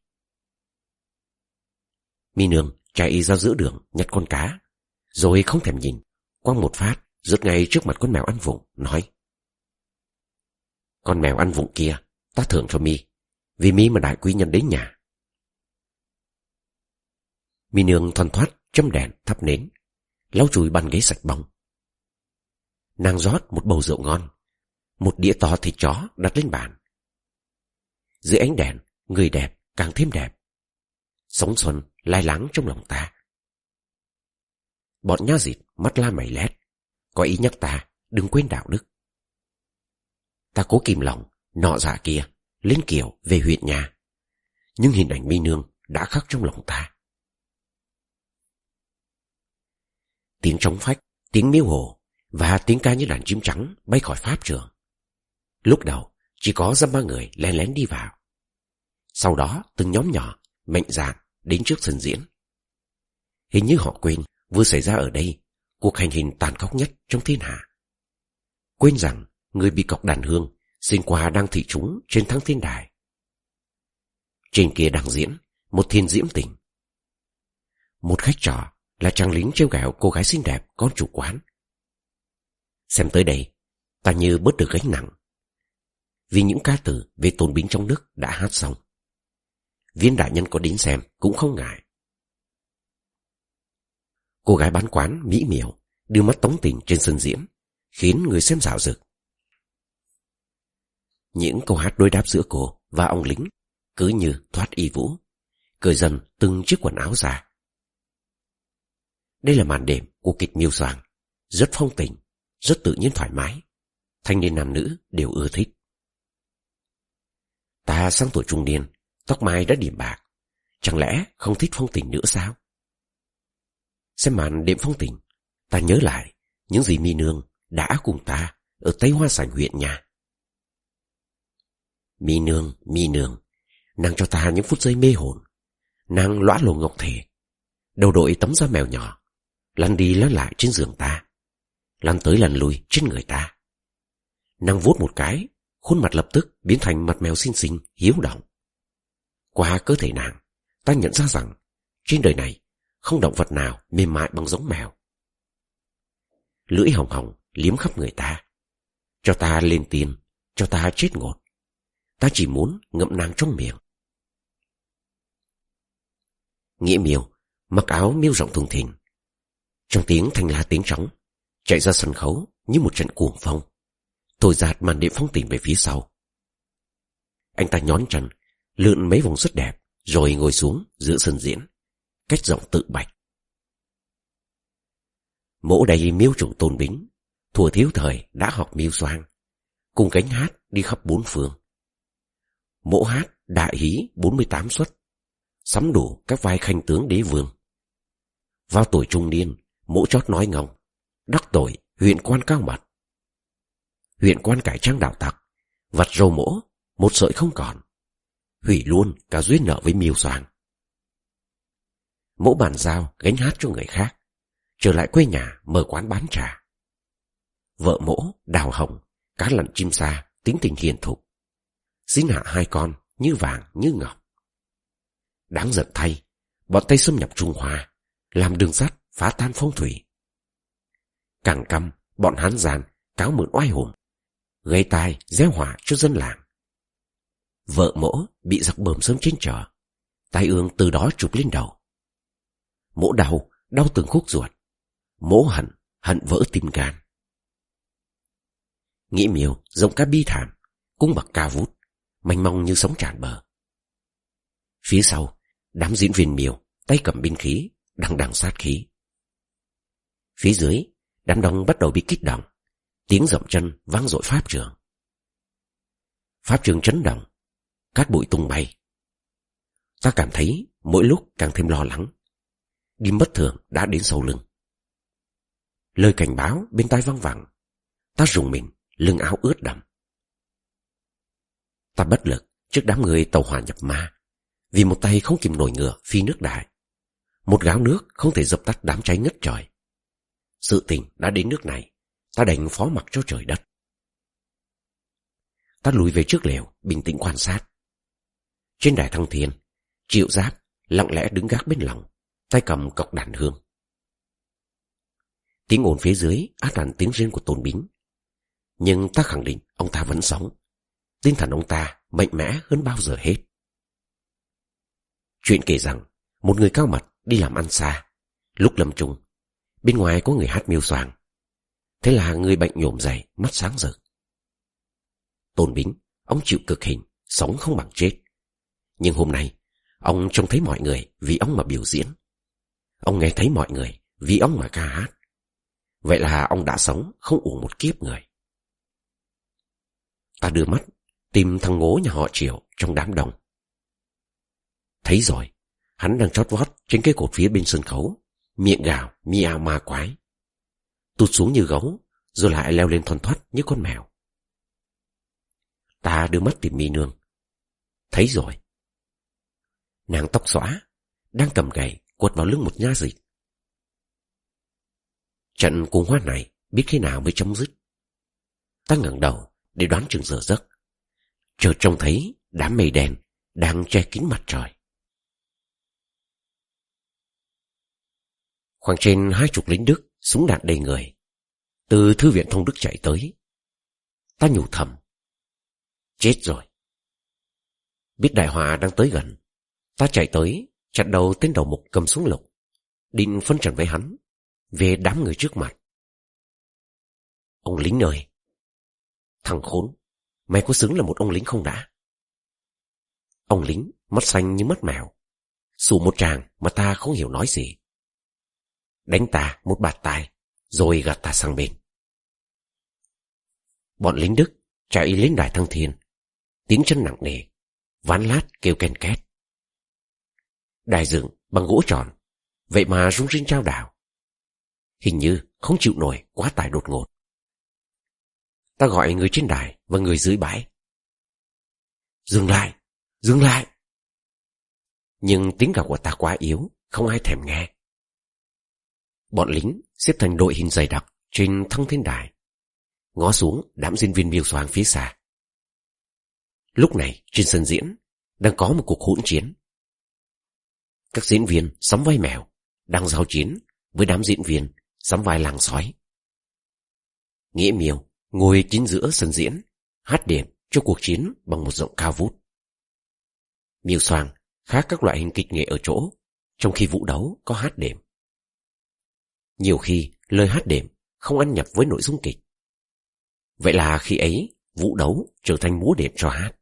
[SPEAKER 1] Mi Nương chạy ra giữa đường nhặt con cá, rồi không thèm nhìn, quăng một phát rớt ngay trước mặt con mèo ăn vụng, nói: con mèo ăn vụng kia ta thưởng cho mi, vì mi mà đại quý nhân đến nhà. Mi Nương thoăn thoắt châm đèn thắp nến, lau chùi bàn ghế sạch bóng. Nàng rót một bầu rượu ngon, một đĩa to thịt chó đặt lên bàn. Dưới ánh đèn, người đẹp càng thêm đẹp. Sống xuân lai láng trong lòng ta. Bọn nhá dịt mắt la mày lét, có ý nhắc ta đừng quên đạo đức. Ta cố kìm lòng nọ dạ kia lên kiệu về huyện nhà, nhưng hình ảnh Mi Nương đã khắc trong lòng ta. Tiếng trống phách, tiếng miêu hồ và tiếng ca như đàn chim trắng bay khỏi pháp trường. Lúc đầu chỉ có dăm ba người lén lén đi vào, sau đó từng nhóm nhỏ mạnh dạn đến trước sân diễn. Hình như họ quên vừa xảy ra ở đây cuộc hành hình tàn khốc nhất trong thiên hạ, quên rằng người bị cọc đàn hương xuyên qua đang thị trúng trên thăng thiên đài. Trên kia đang diễn một thiên diễm tình. Một khách trò là chàng lính trêu ghẹo cô gái xinh đẹp con chủ quán. Xem tới đây, ta như bớt được gánh nặng, vì những ca từ về tôn bính trong nước đã hát xong. Viên đại nhân có đến xem cũng không ngại. Cô gái bán quán mỹ miều đưa mắt tống tình trên sân diễn, khiến người xem dạo rực. Những câu hát đối đáp giữa cô và ông lính cứ như thoát y vũ, cởi dần từng chiếc quần áo ra. Đây là màn đêm của kịch miêu soàng, rất phong tình, rất tự nhiên thoải mái, thanh niên nam nữ đều ưa thích. Ta sang tuổi trung niên, tóc mai đã điểm bạc, chẳng lẽ không thích phong tình nữa sao? Xem màn đêm phong tình, ta nhớ lại những gì Mi Nương đã cùng ta ở Tây Hoa Sảnh huyện nhà. Mi Nương, Mi Nương, nàng cho ta những phút giây mê hồn. Nàng lõa lồ ngọc thể, đầu đội tấm da mèo nhỏ, lăn đi lăn lại trên giường ta, lăn tới lăn lui trên người ta. Nàng vuốt một cái, khuôn mặt lập tức biến thành mặt mèo xinh xinh, hiếu động. Qua cơ thể nàng, ta nhận ra rằng trên đời này không động vật nào mềm mại bằng giống mèo. Lưỡi hồng hồng liếm khắp người ta, cho ta lên tiên, cho ta chết ngột. Ta chỉ muốn ngậm nàng trong miệng. Nghĩa miêu mặc áo miêu rộng thùng thình, trong tiếng thanh la tiếng trống, chạy ra sân khấu như một trận cuồng phong, thổi dạt màn đêm phong tình về phía sau. Anh ta nhón chân lượn mấy vòng rất đẹp, rồi ngồi xuống giữa sân diễn, cách giọng tự bạch. Mỗ đây miêu chủ Tôn Bính, thuở thiếu thời đã học miêu xoang, cùng cánh hát đi khắp bốn phương. mỗ hát đại hí bốn mươi tám suất, sắm đủ các vai khanh tướng đế vương. Vào tuổi trung niên, mỗ chót nói ngông, đắc tội huyện quan cao mật. Huyện quan cải trang đạo tặc, vặt râu mỗ, một sợi không còn, hủy luôn cả duyên nợ với Miêu Soàng. Mỗ bàn giao gánh hát cho người khác, trở lại quê nhà mở quán bán trà. Vợ mỗ đào hồng, cá lặn chim sa, tính tình hiền thục, sinh hạ hai con như vàng như ngọc. Đáng giận thay, bọn Tây xâm nhập Trung Hoa, làm đường sắt phá tan phong thủy. Càng căm bọn Hán Giàn cáo mượn oai hùng, gây tai gieo họa cho dân làng. Vợ mỗ bị giặc bờm sớm trên chợ, tai ương từ đó chụp lên đầu. Mỗ đau, đau từng khúc ruột. Mỗ hận, hận vỡ tim gan. Nghĩ Miêu rộng cá bi thảm, cung bậc cao vút, mênh mông như sóng tràn bờ. Phía sau, đám diễn viên Miêu tay cầm binh khí, đằng đằng sát khí. Phía dưới, đám đông bắt đầu bị kích động, tiếng dậm chân vang dội pháp trường. Pháp trường chấn động, cát bụi tung bay. Ta cảm thấy mỗi lúc càng thêm lo lắng. Đêm bất thường đã đến sau lưng. Lời cảnh báo bên tai văng vẳng. Ta rùng mình, lưng áo ướt đẫm. Ta bất lực trước đám người tàu hỏa nhập ma, vì một tay không kìm nổi ngựa phi nước đại, một gáo nước không thể dập tắt đám cháy ngất trời. Sự tình đã đến nước này, ta đành phó mặc cho trời đất. Ta lùi về trước lều, bình tĩnh quan sát. Trên đài Thăng Thiên, Triệu Giáp lặng lẽ đứng gác bên lòng, tay cầm cọc đàn hương. Tiếng ồn phía dưới át hẳn tiếng rên của Tôn Bính, nhưng ta khẳng định ông ta vẫn sống. Tinh thần ông ta mạnh mẽ hơn bao giờ hết. Chuyện kể rằng một người cao mật đi làm ăn xa, lúc lâm chung, bên ngoài có người hát Miêu Soàng. Thế là người bệnh nhổm dậy, mắt sáng rực. Tôn Bính, ông chịu cực hình, sống không bằng chết. Nhưng hôm nay, ông trông thấy mọi người vì ông mà biểu diễn. Ông nghe thấy mọi người vì ông mà ca hát. Vậy là ông đã sống không uổng một kiếp người. Ta đưa mắt tìm thằng Ngố nhà họ Triệu trong đám đông. Thấy rồi, hắn đang chót vót trên cái cột phía bên sân khấu, miệng gào mia ma quái, tụt xuống như gấu, rồi lại leo lên thoăn thoắt như con mèo. Ta đưa mắt tìm Mi Nương. Thấy rồi, nàng tóc xõa, đang cầm gậy quật vào lưng một nha dịch. Trận cuồng hoan này biết khi nào mới chấm dứt. Ta ngẩng đầu để đoán chừng giờ giấc, chợt trông thấy đám mây đen đang che kín mặt trời. Khoảng trên hai chục lính Đức, súng đạn đầy người, từ thư viện Thông Đức chạy tới. Ta nhủ thầm, chết rồi. Biết đại họa đang tới gần, ta chạy tới chặt đầu tên đầu mục cầm súng lục, định phân trần với hắn về đám người trước mặt. Ông lính ơi! Thằng khốn, mày có xứng là một ông lính không đã? Ông lính mắt xanh như mắt mèo, xù một tràng mà ta không hiểu nói gì. Đánh ta một bạt tai, rồi gạt ta sang bên. Bọn lính Đức chạy lên đài Thăng Thiên, tiếng chân nặng nề, ván lát kêu ken két. Đài dựng bằng gỗ tròn, vậy mà rung rinh trao đảo, hình như không chịu nổi quá tải đột ngột. Ta gọi người trên đài và người dưới bãi. Dừng lại, dừng lại. Nhưng tiếng gào của ta quá yếu, không ai thèm nghe. Bọn lính xếp thành đội hình dày đặc trên Thăng Thiên đài, ngó xuống đám diễn viên Miêu Soàng phía xa. Lúc này trên sân diễn đang có một cuộc hỗn chiến. Các diễn viên sắm vai mèo đang giao chiến với đám diễn viên sắm vai làng sói. Nghĩa Miêu ngồi chính giữa sân diễn, hát đệm cho cuộc chiến bằng một giọng cao vút. Miêu Soàng khác các loại hình kịch nghệ ở chỗ, trong khi vũ đấu có hát đệm. Nhiều khi lời hát đệm không ăn nhập với nội dung kịch. Vậy là khi ấy vũ đấu trở thành múa đệm cho hát.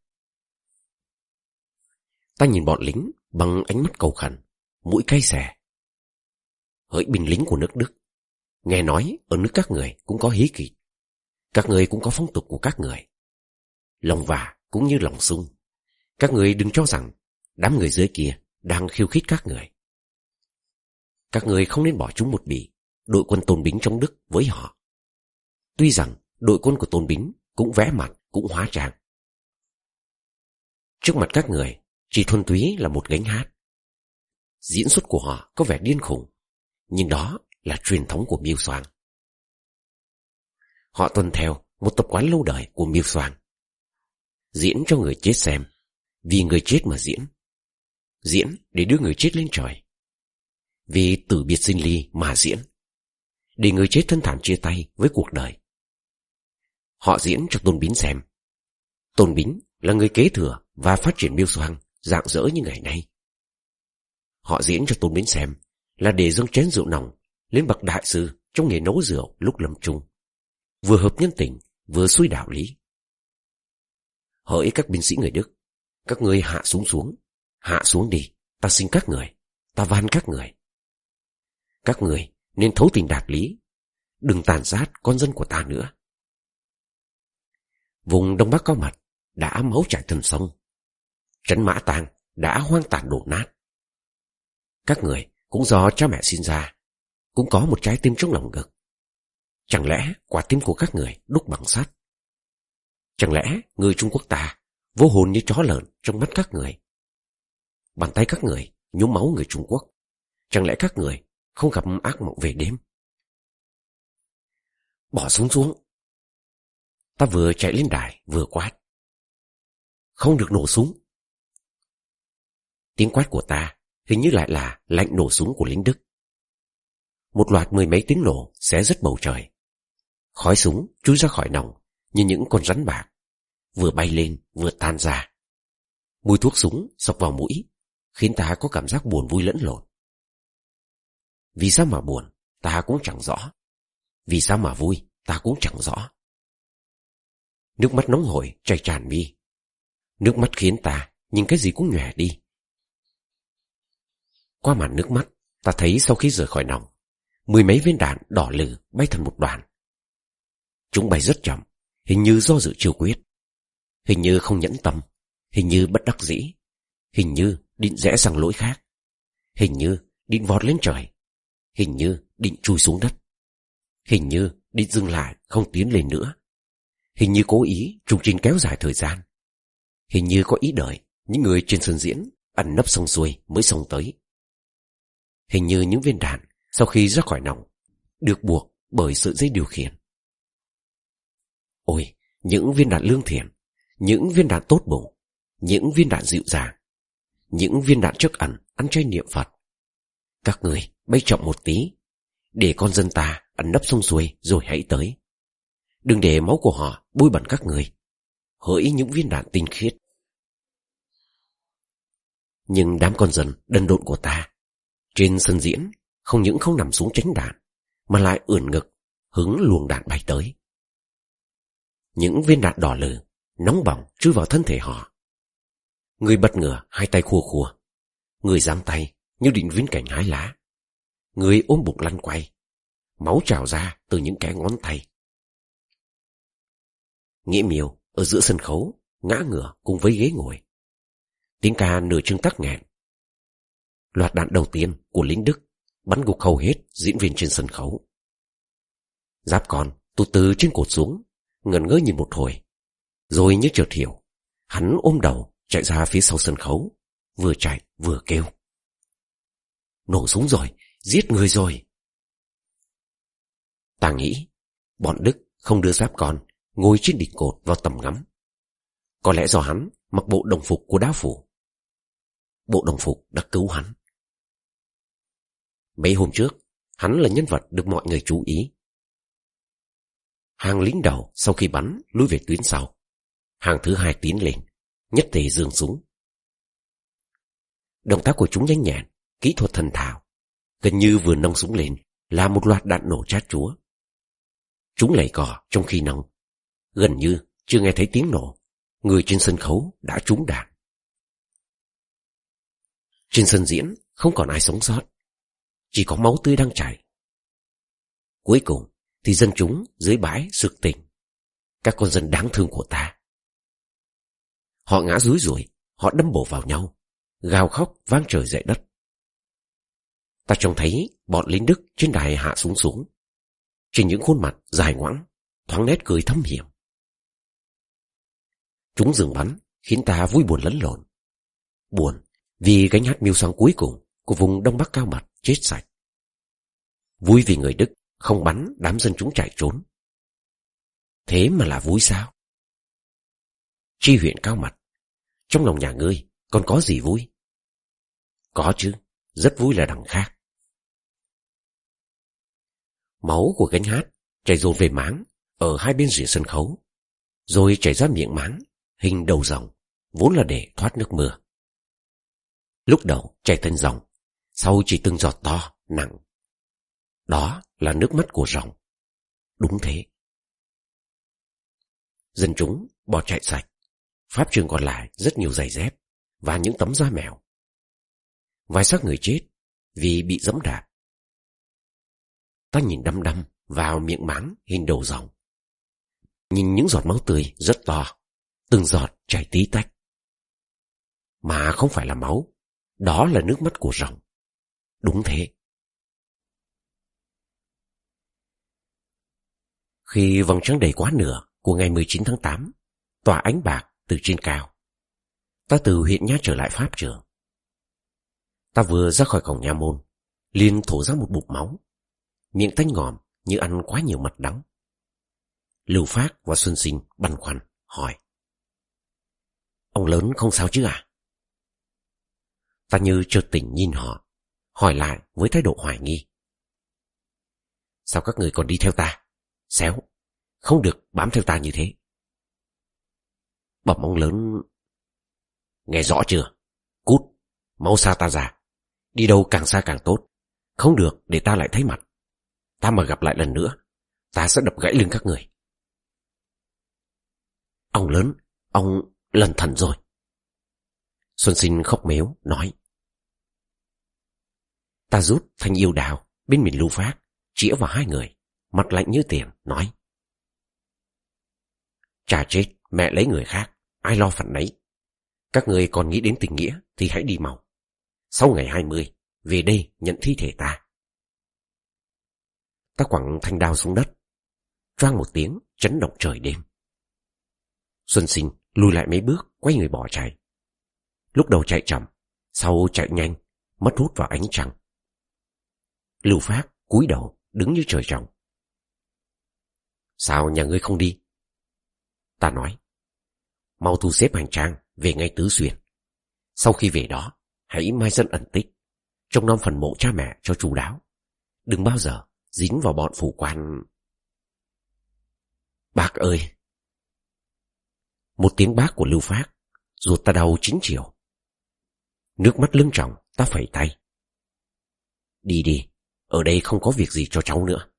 [SPEAKER 1] Ta nhìn bọn lính bằng ánh mắt cầu khẩn, mũi cay xè. Hỡi binh lính của nước Đức, nghe nói ở nước các người cũng có hí kịch, các người cũng có phong tục của các người. Lòng vả cũng như lòng sung, Các người đừng cho rằng đám người dưới kia đang khiêu khích các người. Các người không nên bỏ chúng một bỉ đội quân Tôn Bính chống Đức với họ. Tuy rằng đội quân của Tôn Bính cũng vẽ mặt, cũng hóa trang. Trước mặt các người chỉ thuần túy là một gánh hát. Diễn xuất của họ có vẻ điên khùng, nhưng đó là truyền thống của Miêu Soang. Họ tuân theo một tập quán lâu đời của Miêu Soang. Diễn cho người chết xem, vì người chết mà diễn. Diễn để đưa người chết lên trời. Vì tử biệt sinh ly mà diễn, để người chết thân thản chia tay với cuộc đời. Họ diễn cho Tôn Bính xem. Tôn Bính là người kế thừa và phát triển Miêu Soang rạng rỡ như ngày nay. Họ diễn cho Tôn Bính xem là để dâng chén rượu nòng lên bậc đại sư trong nghề nấu rượu lúc lâm chung, vừa hợp nhân tình, vừa xuôi đạo lý. Hỡi các binh sĩ người Đức, các ngươi hạ xuống xuống, hạ xuống đi, ta xin các người, ta van các người. Các người nên thấu tình đạt lý, đừng tàn sát con dân của ta nữa. Vùng Đông Bắc Cao Mật đã máu chảy thành sông, trấn Mã Tàng đã hoang tàn đổ nát. Các người cũng do cha mẹ sinh ra, cũng có một trái tim trong lòng ngực. Chẳng lẽ quả tim của các người đúc bằng sắt? Chẳng lẽ người Trung Quốc ta vô hồn như chó lợn trong mắt các người? Bàn tay các người nhuốm máu người Trung Quốc, chẳng lẽ các người không gặp ác mộng về đêm? Bỏ súng xuống. Ta vừa chạy lên đài vừa quát. Không được nổ súng. Tiếng quát của ta hình như lại là lệnh nổ súng của lính Đức. Một loạt mười mấy tiếng nổ xé rứt bầu trời. Khói súng chui ra khỏi nòng như những con rắn bạc, vừa bay lên vừa tan ra. Mùi thuốc súng xộc vào mũi, khiến ta có cảm giác buồn vui lẫn lộn. Vì sao mà buồn, ta cũng chẳng rõ. Vì sao mà vui, ta cũng chẳng rõ. Nước mắt nóng hổi chảy tràn mi. Nước mắt khiến ta nhìn cái gì cũng nhòe đi. Qua màn nước mắt, ta thấy sau khi rời khỏi nòng, mười mấy viên đạn đỏ lừ bay thành một đoàn. Chúng bay rất chậm, hình như do dự chưa quyết, hình như không nhẫn tâm, hình như bất đắc dĩ, hình như định rẽ sang lối khác, hình như định vọt lên trời, hình như định chui xuống đất, hình như định dừng lại không tiến lên nữa, hình như cố ý trùng trình kéo dài thời gian, hình như có ý đợi những người trên sân diễn ẩn nấp xong xuôi mới xông tới. Hình như những viên đạn sau khi ra khỏi nòng được buộc bởi sợi dây điều khiển. Ôi, những viên đạn lương thiện, những viên đạn tốt bụng, những viên đạn dịu dàng, những viên đạn trắc ẩn ăn chay niệm Phật. Các người bay chậm một tí, để con dân ta ẩn nấp xong xuôi rồi hãy tới. Đừng để máu của họ bôi bẩn các người, hỡi những viên đạn tinh khiết. Nhưng đám con dân đần độn của ta trên sân diễn không những không nằm xuống tránh đạn, mà lại ưỡn ngực hứng luồng đạn bay tới. Những viên đạn đỏ lừ nóng bỏng chui vào thân thể họ. Người bật ngửa hai tay khua khua, người giang tay như định viên cảnh hái lá, người ôm bụng lăn quay, máu trào ra từ những cái ngón tay. Nghĩa Miêu ở giữa sân khấu ngã ngửa cùng với ghế ngồi. Tiếng ca nửa chừng tắc nghẹn. Loạt đạn đầu tiên của lính Đức bắn gục hầu hết diễn viên trên sân khấu. Giáp Con tụt từ trên cột xuống, ngẩn ngơ nhìn một hồi, rồi như chợt hiểu, hắn ôm đầu chạy ra phía sau sân khấu, vừa chạy vừa kêu. Nổ súng rồi, giết người rồi. Ta nghĩ bọn Đức không đưa Giáp Con ngồi trên đỉnh cột vào tầm ngắm. Có lẽ do hắn mặc bộ đồng phục của đao phủ. Bộ đồng phục đã cứu hắn. Mấy hôm trước, hắn là nhân vật được mọi người chú ý. Hàng lính đầu sau khi bắn lùi về tuyến sau. Hàng thứ hai tiến lên, nhất tề giương súng. Động tác của chúng nhanh nhẹn, kỹ thuật thần thạo, gần như vừa nâng súng lên là một loạt đạn nổ chát chúa. Chúng lầy cò trong khi nâng, gần như chưa nghe thấy tiếng nổ, người trên sân khấu đã trúng đạn. Trên sân diễn không còn ai sống sót, chỉ có máu tươi đang chảy. Cuối cùng thì dân chúng dưới bãi sực tỉnh, các con dân đáng thương của ta. Họ ngã rúi rủi, họ đâm bổ vào nhau, gào khóc vang trời dậy đất. Ta trông thấy bọn lính Đức trên đài hạ súng xuống. Trên những khuôn mặt dài ngoẵng thoáng nét cười thâm hiểm. Chúng dừng bắn khiến ta vui buồn lẫn lộn. Buồn vì gánh hát mưu sang cuối cùng của vùng Đông Bắc cao mặt chết sạch. Vui vì người Đức không bắn đám dân chúng chạy trốn. Thế mà là vui sao? Tri huyện cao mặt, trong lòng nhà ngươi còn có gì vui? Có chứ, rất vui là đằng khác. Máu của gánh hát chảy dồn về máng ở hai bên rìa sân khấu, rồi chảy ra miệng máng hình đầu rồng, vốn là để thoát nước mưa. Lúc đầu chảy thành dòng, sau chỉ từng giọt to, nặng. Đó là nước mắt của rồng. Đúng thế. Dân chúng bỏ chạy sạch. Pháp trường còn lại rất nhiều giày dép và những tấm da mèo. Vài xác người chết vì bị giẫm đạp. Ta nhìn đăm đăm vào miệng máng hình đầu rồng. Nhìn những giọt máu tươi rất to, từng giọt chảy tí tách. Mà không phải là máu, đó là nước mắt của rồng. Đúng thế. Khi vầng trăng đầy quá nửa của ngày mười chín tháng tám tỏa ánh bạc từ trên cao, ta từ huyện Nha trở lại pháp trường. Ta vừa ra khỏi cổng nha môn, liền thổ ra một bụng máu, miệng tanh ngòm như ăn quá nhiều mật đắng. Lưu Phác và Xuân Sinh băn khoăn hỏi: ông lớn không sao chứ à? Ta như chợt tỉnh nhìn họ, hỏi lại với thái độ hoài nghi: sao các người còn đi theo ta? Xéo, không được bám theo ta như thế. Bẩm ông lớn. Nghe rõ chưa? Cút, mau xa ta ra. Đi đâu càng xa càng tốt. Không được để ta lại thấy mặt. Ta mà gặp lại lần nữa, ta sẽ đập gãy lưng các người. Ông lớn, ông lần thần rồi. Xuân Sinh khóc mếu nói. Ta rút thanh yêu đào bên mình Lưu Phác, chĩa vào hai người, mặt lạnh như tiền, nói: cha chết mẹ lấy người khác, ai lo phận nấy. Các người còn nghĩ đến tình nghĩa thì hãy đi mau. Sau ngày hai mươi về đây nhận thi thể ta. Ta quẳng thanh đao xuống đất, choang một tiếng chấn động trời đêm. Xuân Sinh lùi lại mấy bước, quay người bỏ chạy. Lúc đầu chạy chậm, sau chạy nhanh, mất hút vào ánh trăng. Lưu Phác cúi đầu đứng như trời trồng. Sao nhà ngươi không đi? Ta nói: mau thu xếp hành trang về ngay Tứ Xuyên. Sau khi về đó, hãy mai dân ẩn tích, trông nom phần mộ cha mẹ cho chu đáo. Đừng bao giờ dính vào bọn phủ quan. Bác ơi! Một tiếng bác của Lưu Phác, ruột ta đau chín chiều. Nước mắt lưng tròng, ta phẩy tay. Đi đi, ở đây không có việc gì cho cháu nữa.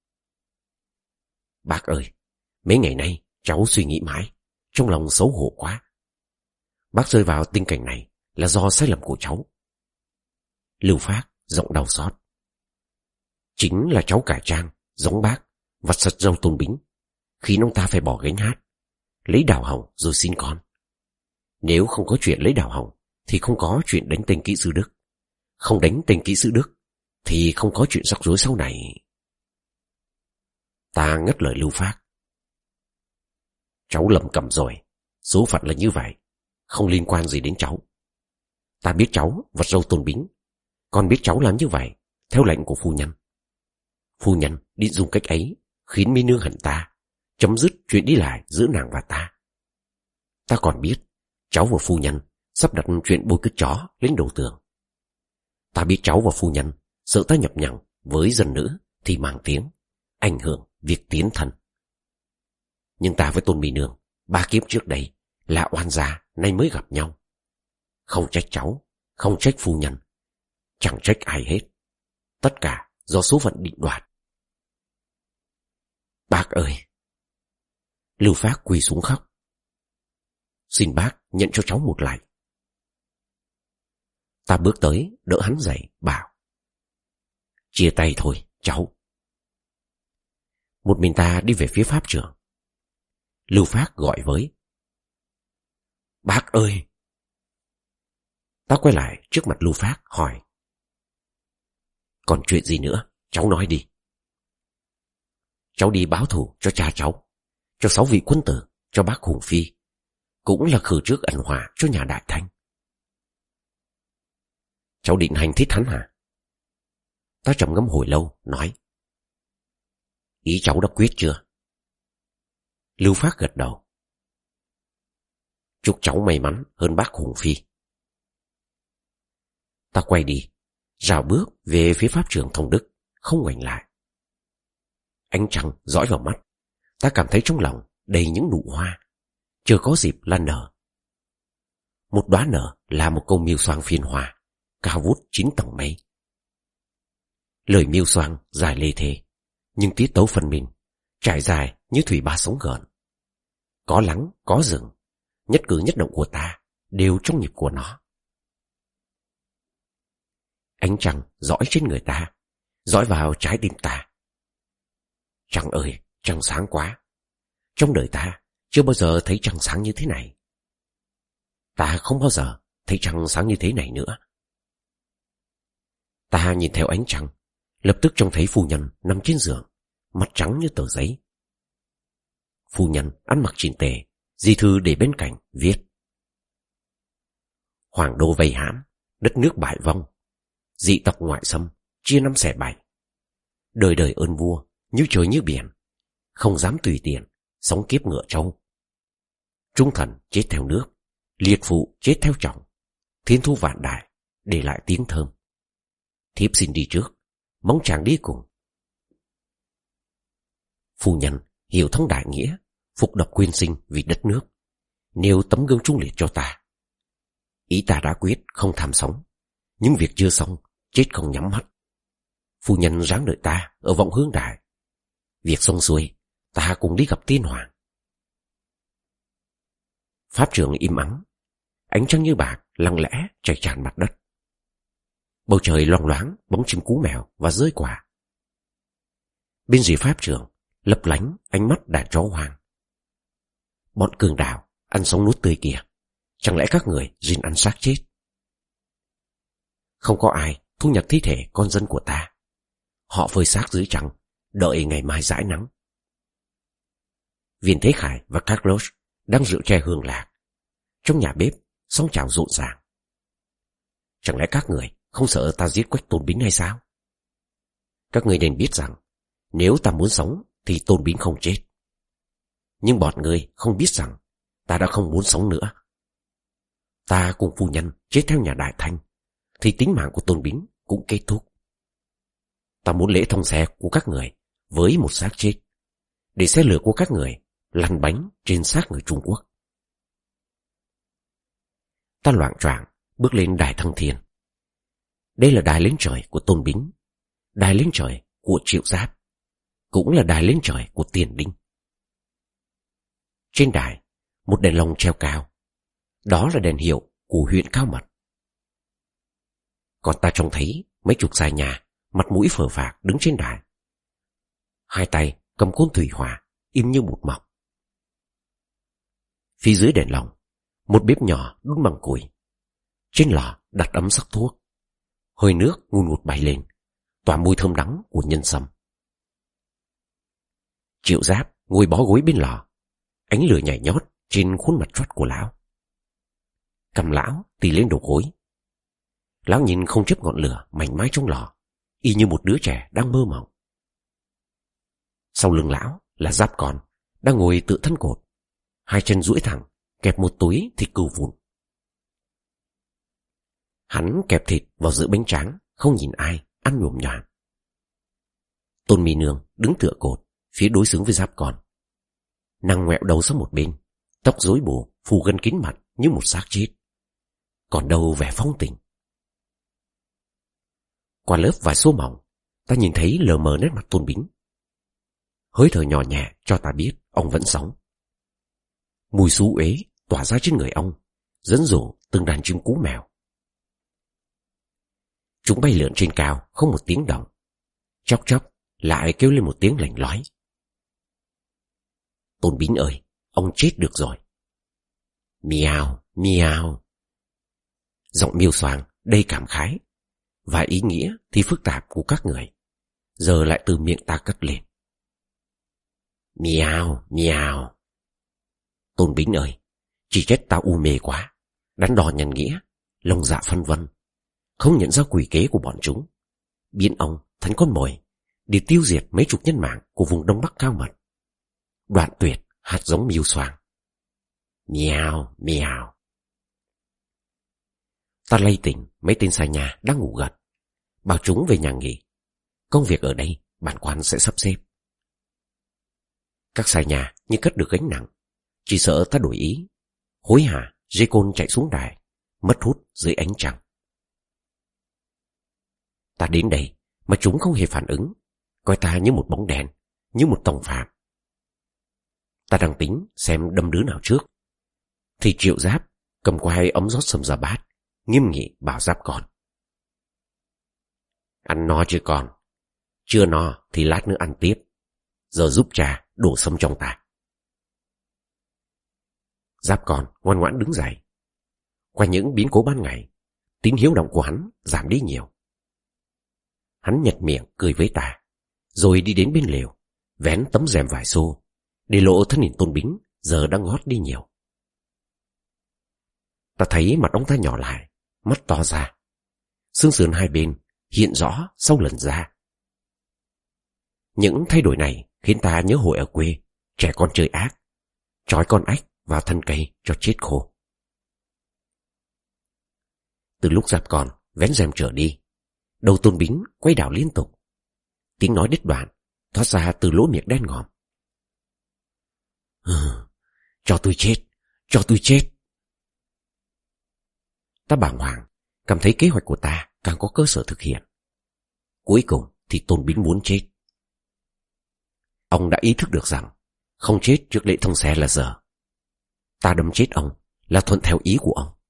[SPEAKER 1] Bác ơi, mấy ngày nay cháu suy nghĩ mãi, trong lòng xấu hổ quá. Bác rơi vào tình cảnh này là do sai lầm của cháu. Lưu Phác giọng đau xót. Chính là cháu cải trang, giống bác, vặt sật dâu Tôn Bính, khiến ông ta phải bỏ gánh hát, lấy đào hồng rồi sinh con. Nếu không có chuyện lấy đào hồng thì không có chuyện đánh tên kỹ sư Đức. Không đánh tên kỹ sư Đức thì không có chuyện rắc rối sau này. Ta ngắt lời Lưu Phác. Cháu lầm cầm rồi, số phận là như vậy, không liên quan gì đến cháu. Ta biết cháu vật dâu Tôn Bính, còn biết cháu làm như vậy theo lệnh của phu nhân. Phu nhân định dùng cách ấy khiến mi nương hận ta, chấm dứt chuyện đi lại giữa nàng và ta. Ta còn biết cháu và phu nhân sắp đặt chuyện bôi cứt chó lên đầu tường. Ta biết cháu và phu nhân sợ ta nhập nhằng với dân nữ thì mang tiếng, ảnh hưởng việc tiến thân. Nhưng ta với Tôn mi nương ba kiếp trước đây là oan gia nay mới gặp nhau. Không trách cháu, không trách phu nhân, chẳng trách ai hết. Tất cả do số phận định đoạt. Bác ơi! Lưu Phác quỳ xuống khóc. Xin bác nhận cho cháu một lạy. Ta bước tới đỡ hắn dậy, bảo: chia tay thôi cháu. Một mình ta đi về phía pháp trường. Lưu Phác gọi với: bác ơi! Ta quay lại trước mặt Lưu Phác hỏi: Còn chuyện gì nữa, cháu nói đi. Cháu đi báo thù cho cha cháu, cho sáu vị quân tử, cho bác Hùng Phi, cũng là khử trước ẩn họa cho nhà Đại Thanh. Cháu định hành thích hắn hả? Ta trầm ngâm hồi lâu, nói: Ý cháu đã quyết chưa? Lưu Phác gật đầu. Chúc cháu may mắn hơn bác Hùng Phi. Ta quay đi, rào bước về phía pháp trường Thông Đức, không ngoảnh lại. Ánh trăng dõi vào mắt, ta cảm thấy trong lòng đầy những nụ hoa, chưa có dịp lan nở. Một đóa nở là một câu miêu xoang phiên hòa, cao vút chín tầng mây. Lời miêu xoang dài lê thê, nhưng tiết tấu phân minh, trải dài như thủy ba sóng gợn. Có lắng, có rừng, nhất cử nhất động của ta đều trong nhịp của nó. Ánh trăng dõi trên người ta, dõi vào trái tim ta. Trăng ơi, trăng sáng quá. Trong đời ta chưa bao giờ thấy trăng sáng như thế này. Ta không bao giờ thấy trăng sáng như thế này nữa. Ta nhìn theo ánh trăng, lập tức trông thấy phu nhân nằm trên giường, mặt trắng như tờ giấy. Phu nhân ăn mặc chỉnh tề, di thư để bên cạnh viết: Hoàng đô vây hãm, đất nước bại vong, dị tộc ngoại xâm, chia năm xẻ bảy. Đời đời ơn vua, như trời như biển, không dám tùy tiện, sống kiếp ngựa trâu. Trung thần chết theo nước, liệt phụ chết theo chồng, thiên thu vạn đại, để lại tiếng thơm. Thiếp xin đi trước, mong chàng đi cùng. Phu nhân hiểu thông đại nghĩa, phục độc quyên sinh vì đất nước, nêu tấm gương trung liệt cho ta. Ý ta đã quyết không tham sống, nhưng việc chưa xong, chết không nhắm mắt. Phu nhân ráng đợi ta ở vọng hương đài. Việc xong xuôi, ta cùng đi gặp tiên hoàng. Pháp trường im ắng, ánh trăng như bạc lặng lẽ chảy tràn mặt đất. Bầu trời loang loáng bóng chim cú mèo và rơi quả. Bên dưới pháp trường lấp lánh ánh mắt đàn chó hoang. Bọn cường đào ăn sống nuốt tươi kìa, chẳng lẽ các người gìn ăn xác chết? Không có ai thu nhặt thi thể con dân của ta. Họ phơi xác dưới trăng, đợi ngày mai rãi nắng. Viên Thế Khải và Carlos đang rượu chè hương lạc. Trong nhà bếp sóng chảo rộn ràng. Chẳng lẽ các người không sợ ta giết Quách Tôn Bính hay sao? Các người nên biết rằng nếu ta muốn sống thì Tôn Bính không chết. Nhưng bọn người không biết rằng ta đã không muốn sống nữa. Ta cùng phu nhân chết theo nhà Đại Thanh thì tính mạng của Tôn Bính cũng kết thúc. Ta muốn lễ thông xe của các người với một xác chết, để xe lửa của các người lăn bánh trên xác người Trung Quốc. Ta loạng choạng bước lên đài Thăng Thiên. Đây là đài lên trời của Tôn Bính, đài lên trời của Triệu Giáp, cũng là đài lên trời của Tiền Đinh. Trên đài, một đèn lồng treo cao. Đó là đèn hiệu của huyện Cao Mật. Còn ta trông thấy mấy chục dài nhà, mặt mũi phờ phạc đứng trên đài. Hai tay cầm côn thủy hỏa, im như một mọc. Phía dưới đèn lồng, một bếp nhỏ đun bằng củi. Trên lò đặt ấm sắc thuốc. Hơi nước ngùn ngụt bay lên, tỏa mùi thơm đắng của nhân sâm. Triệu Giáp ngồi bó gối bên lò, ánh lửa nhảy nhót trên khuôn mặt trót của lão. Cầm lão tì lên đầu gối. Lão nhìn không chấp ngọn lửa mảnh mai trong lò, y như một đứa trẻ đang mơ mộng. Sau lưng lão là Giáp Con đang ngồi tựa thân cột, hai chân duỗi thẳng, kẹp một túi thịt cừu vụn. Hắn kẹp thịt vào giữa bánh tráng, không nhìn ai, ăn nhồm nhoàm. Tôn Mỹ Nương đứng tựa cột, phía đối xứng với Giáp Con. Nàng ngoẹo đầu sang một bên, tóc rối bù phủ gần kín mặt như một xác chết, còn đâu vẻ phong tình. Qua lớp vải số mỏng, ta nhìn thấy lờ mờ nét mặt Tôn Bính. Hơi thở nhỏ nhẹ cho ta biết ông vẫn sống. Mùi xú uế tỏa ra trên người ông, dẫn dụ từng đàn chim cú mèo. Chúng bay lượn trên cao không một tiếng động, chốc chốc lại kêu lên một tiếng lạnh lói. Tôn Bính ơi, ông chết được rồi. Miao, miao. Giọng Miêu Soàng đầy cảm khái, và ý nghĩa thì phức tạp của các người giờ lại từ miệng ta cất lên. Miao, miao. Tôn Bính ơi, chỉ trách ta u mê quá, đắn đo nhân nghĩa, lòng dạ phân vân, không nhận ra quỷ kế của bọn chúng, biến ông thành con mồi để tiêu diệt mấy chục nhân mạng của vùng Đông Bắc cao mật. Đoạn tuyệt hạt giống Miêu Soàng. Miao, miao. Ta lay tỉnh mấy tên xà nhà đang ngủ gật, bảo chúng về nhà nghỉ. Công việc ở đây bản quan sẽ sắp xếp. Các xà nhà như cất được gánh nặng, chỉ sợ ta đổi ý, hối hả dây côn chạy xuống đài, mất hút dưới ánh trăng. Ta đến đây mà chúng không hề phản ứng, coi ta như một bóng đèn, như một tòng phạm. Ta đang tính xem đâm đứa nào trước, thì Triệu Giáp cầm quai ấm rót sâm ra bát, nghiêm nghị bảo Giáp con: ăn no chưa con? Chưa no thì lát nữa ăn tiếp. Giờ giúp cha đổ sâm trong ta. Giáp con ngoan ngoãn đứng dậy. Qua những biến cố ban ngày, tính hiếu động của hắn giảm đi nhiều. Hắn nhếch miệng cười với ta, rồi đi đến bên lều, vén tấm rèm vải xô, để lộ thân hình Tôn Bính giờ đang ngót đi nhiều. Ta thấy mặt ông ta nhỏ lại, mắt to ra, xương sườn hai bên hiện rõ sau lần ra. Những thay đổi này khiến ta nhớ hồi ở quê, trẻ con chơi ác, trói con ếch vào thân cây cho chết khô. Từ lúc Giáp con vén rèm trở đi, đầu Tôn Bính quay đảo liên tục, tiếng nói đứt đoạn thoát ra từ lỗ miệng đen ngòm. Ừ, cho tôi chết, cho tôi chết. Ta bàng hoàng, cảm thấy kế hoạch của ta càng có cơ sở thực hiện. Cuối cùng thì Tôn Bính muốn chết. Ông đã ý thức được rằng không chết trước lễ thông xe là dở. Ta đâm chết ông là thuận theo ý của ông.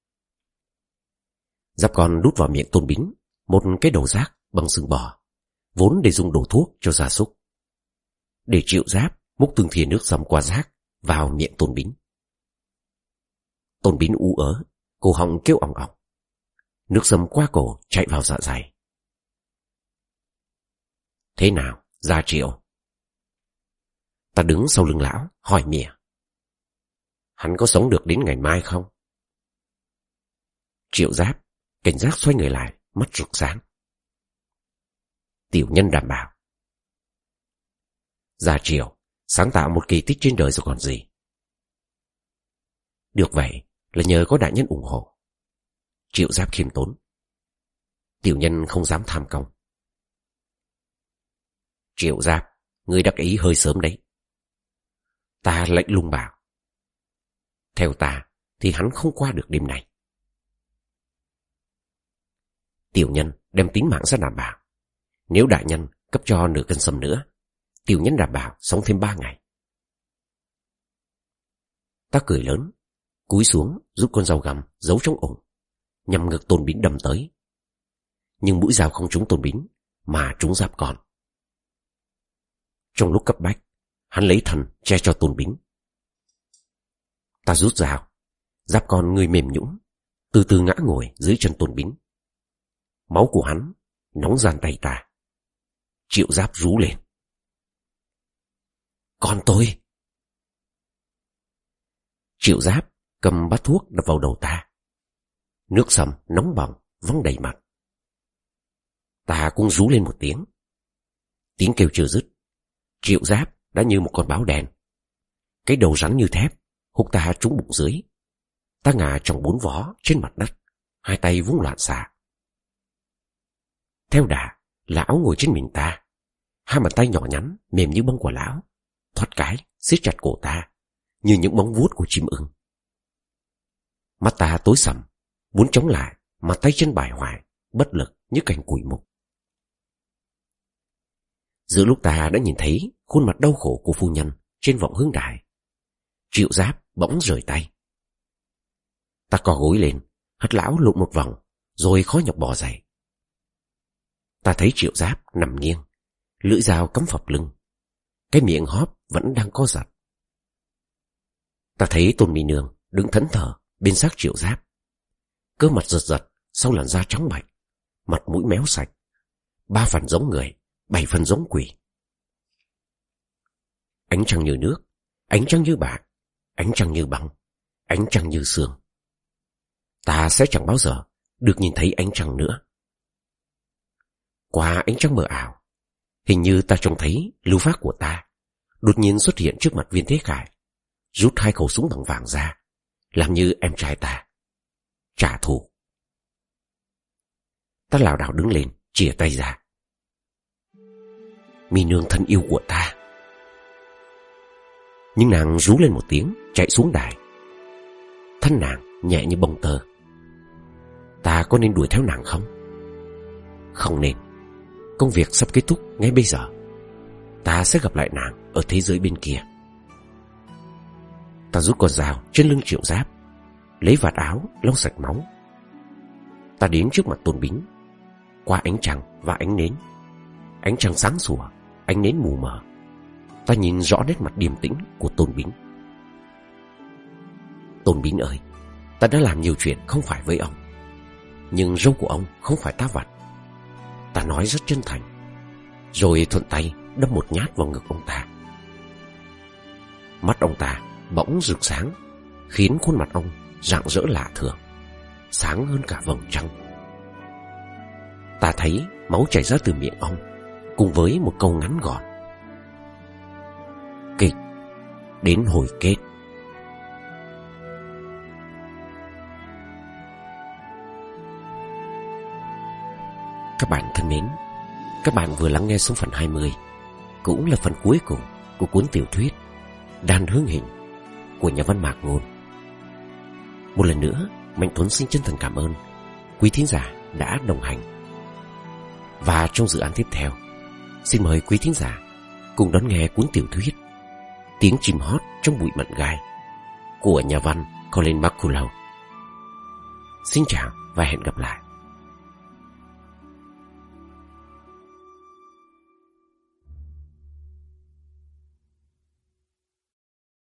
[SPEAKER 1] Giáp con đút vào miệng Tôn Bính một cái đầu rác bằng xương bò, vốn để dùng đổ thuốc cho gia súc. Để Triệu Giáp múc từng thìa nước sâm qua rác vào miệng Tôn Bính. Tôn Bính ú ớ, cổ họng kêu ỏng ỏng. Nước sâm qua cổ chạy vào dạ dày. Thế nào, Gia Triệu? Ta đứng sau lưng lão, hỏi mỉa. Hắn có sống được đến ngày mai không? Triệu Giáp cảnh giác xoay người lại, mắt rực sáng. Tiểu nhân đảm bảo. Gia Triệu sáng tạo một kỳ tích trên đời rồi còn gì. Được vậy là nhờ có đại nhân ủng hộ. Triệu Giáp khiêm tốn. Tiểu nhân không dám tham công. Triệu Giáp, ngươi đắc ý hơi sớm đấy. Ta lạnh lùng bảo. Theo ta thì hắn không qua được đêm nay. Tiểu nhân đem tính mạng ra đảm bảo. Nếu đại nhân cấp cho nửa cân sâm nữa, tiểu nhân đảm bảo sống thêm ba ngày. Ta cười lớn, cúi xuống rút con dao găm giấu trong ủng, nhằm ngực Tôn Bính đâm tới. Nhưng mũi dao không trúng Tôn Bính, mà trúng Giáp con. Trong lúc cấp bách, hắn lấy thần che cho Tôn Bính. Ta rút dao, Giáp con người mềm nhũn, từ từ ngã ngồi dưới chân Tôn Bính. Máu của hắn nóng ràn tay ta. Triệu Giáp rú lên. Con tôi! Triệu Giáp cầm bát thuốc đập vào đầu ta. Nước sâm nóng bỏng văng đầy mặt. Ta cũng rú lên một tiếng. Tiếng kêu chưa dứt, Triệu Giáp đã như một con báo đèn. Cái đầu rắn như thép húc ta trúng bụng dưới. Ta ngã trong bốn vó trên mặt đất, hai tay vung loạn xạ. Theo đà, lão ngồi trên mình ta. Hai bàn tay nhỏ nhắn mềm như bông của lão thoát cái siết chặt cổ ta như những móng vuốt của chim ưng. Mắt ta tối sầm, muốn chống lại mà tay chân bại hoại, bất lực như cành củi mục. Giữa lúc ta đã nhìn thấy khuôn mặt đau khổ của phu nhân trên vọng hương đài, Triệu Giáp bỗng rời tay. Ta cò gối lên, hất lão lộn một vòng, rồi khó nhọc bò dậy. Ta thấy Triệu Giáp nằm nghiêng, lưỡi dao cắm phập lưng, cái miệng hóp vẫn đang co giật. Ta thấy Tôn Mi Nương đứng thẫn thờ bên xác Triệu Giáp. cơ mặt giật giật sau làn da trắng bạch, mặt mũi méo sạch, ba phần giống người, bảy phần giống quỷ. Ánh trăng như nước, ánh trăng như bạc, ánh trăng như băng, ánh trăng như sương. Ta sẽ chẳng bao giờ được nhìn thấy ánh trăng nữa. Qua ánh trăng mờ ảo, hình như ta trông thấy lưu pháp của ta đột nhiên xuất hiện trước mặt Viên Thế Khải, rút hai khẩu súng bằng vàng ra, làm như em trai ta trả thù. Ta lảo đảo đứng lên, chìa tay ra. Mi nương thân yêu của ta. Nhưng nàng rú lên một tiếng, chạy xuống đài. Thân nàng nhẹ như bông tơ. Ta có nên đuổi theo nàng không? Không nên. Công việc sắp kết thúc ngay bây giờ. Ta sẽ gặp lại nàng ở thế giới bên kia. Ta rút con dao trên lưng Triệu Giáp, lấy vạt áo lau sạch máu. Ta đến trước mặt Tôn Bính. Qua ánh trăng và ánh nến, ánh trăng sáng sủa, ánh nến mù mờ, ta nhìn rõ nét mặt điềm tĩnh của Tôn Bính. Tôn Bính ơi, ta đã làm nhiều chuyện không phải với ông, nhưng râu của ông không phải ta vặt. Ta nói rất chân thành, rồi thuận tay đâm một nhát vào ngực ông ta. Mắt ông ta bỗng rực sáng, khiến khuôn mặt ông rạng rỡ lạ thường, sáng hơn cả vầng trăng. Ta thấy máu chảy ra từ miệng ông, cùng với một câu ngắn gọn: kịch đến hồi kết. Các bạn thân mến, các bạn vừa lắng nghe xong phần hai mươi, cũng là phần cuối cùng của cuốn tiểu thuyết Đan Hương Hình của nhà văn Mạc Ngôn. Một lần nữa, Mạnh Tuấn xin chân thành cảm ơn quý thính giả đã đồng hành. Và trong dự án tiếp theo, xin mời quý thính giả cùng đón nghe cuốn tiểu thuyết Tiếng chim hót trong bụi mận gai của nhà văn Colin McCullough. Xin chào và hẹn gặp lại.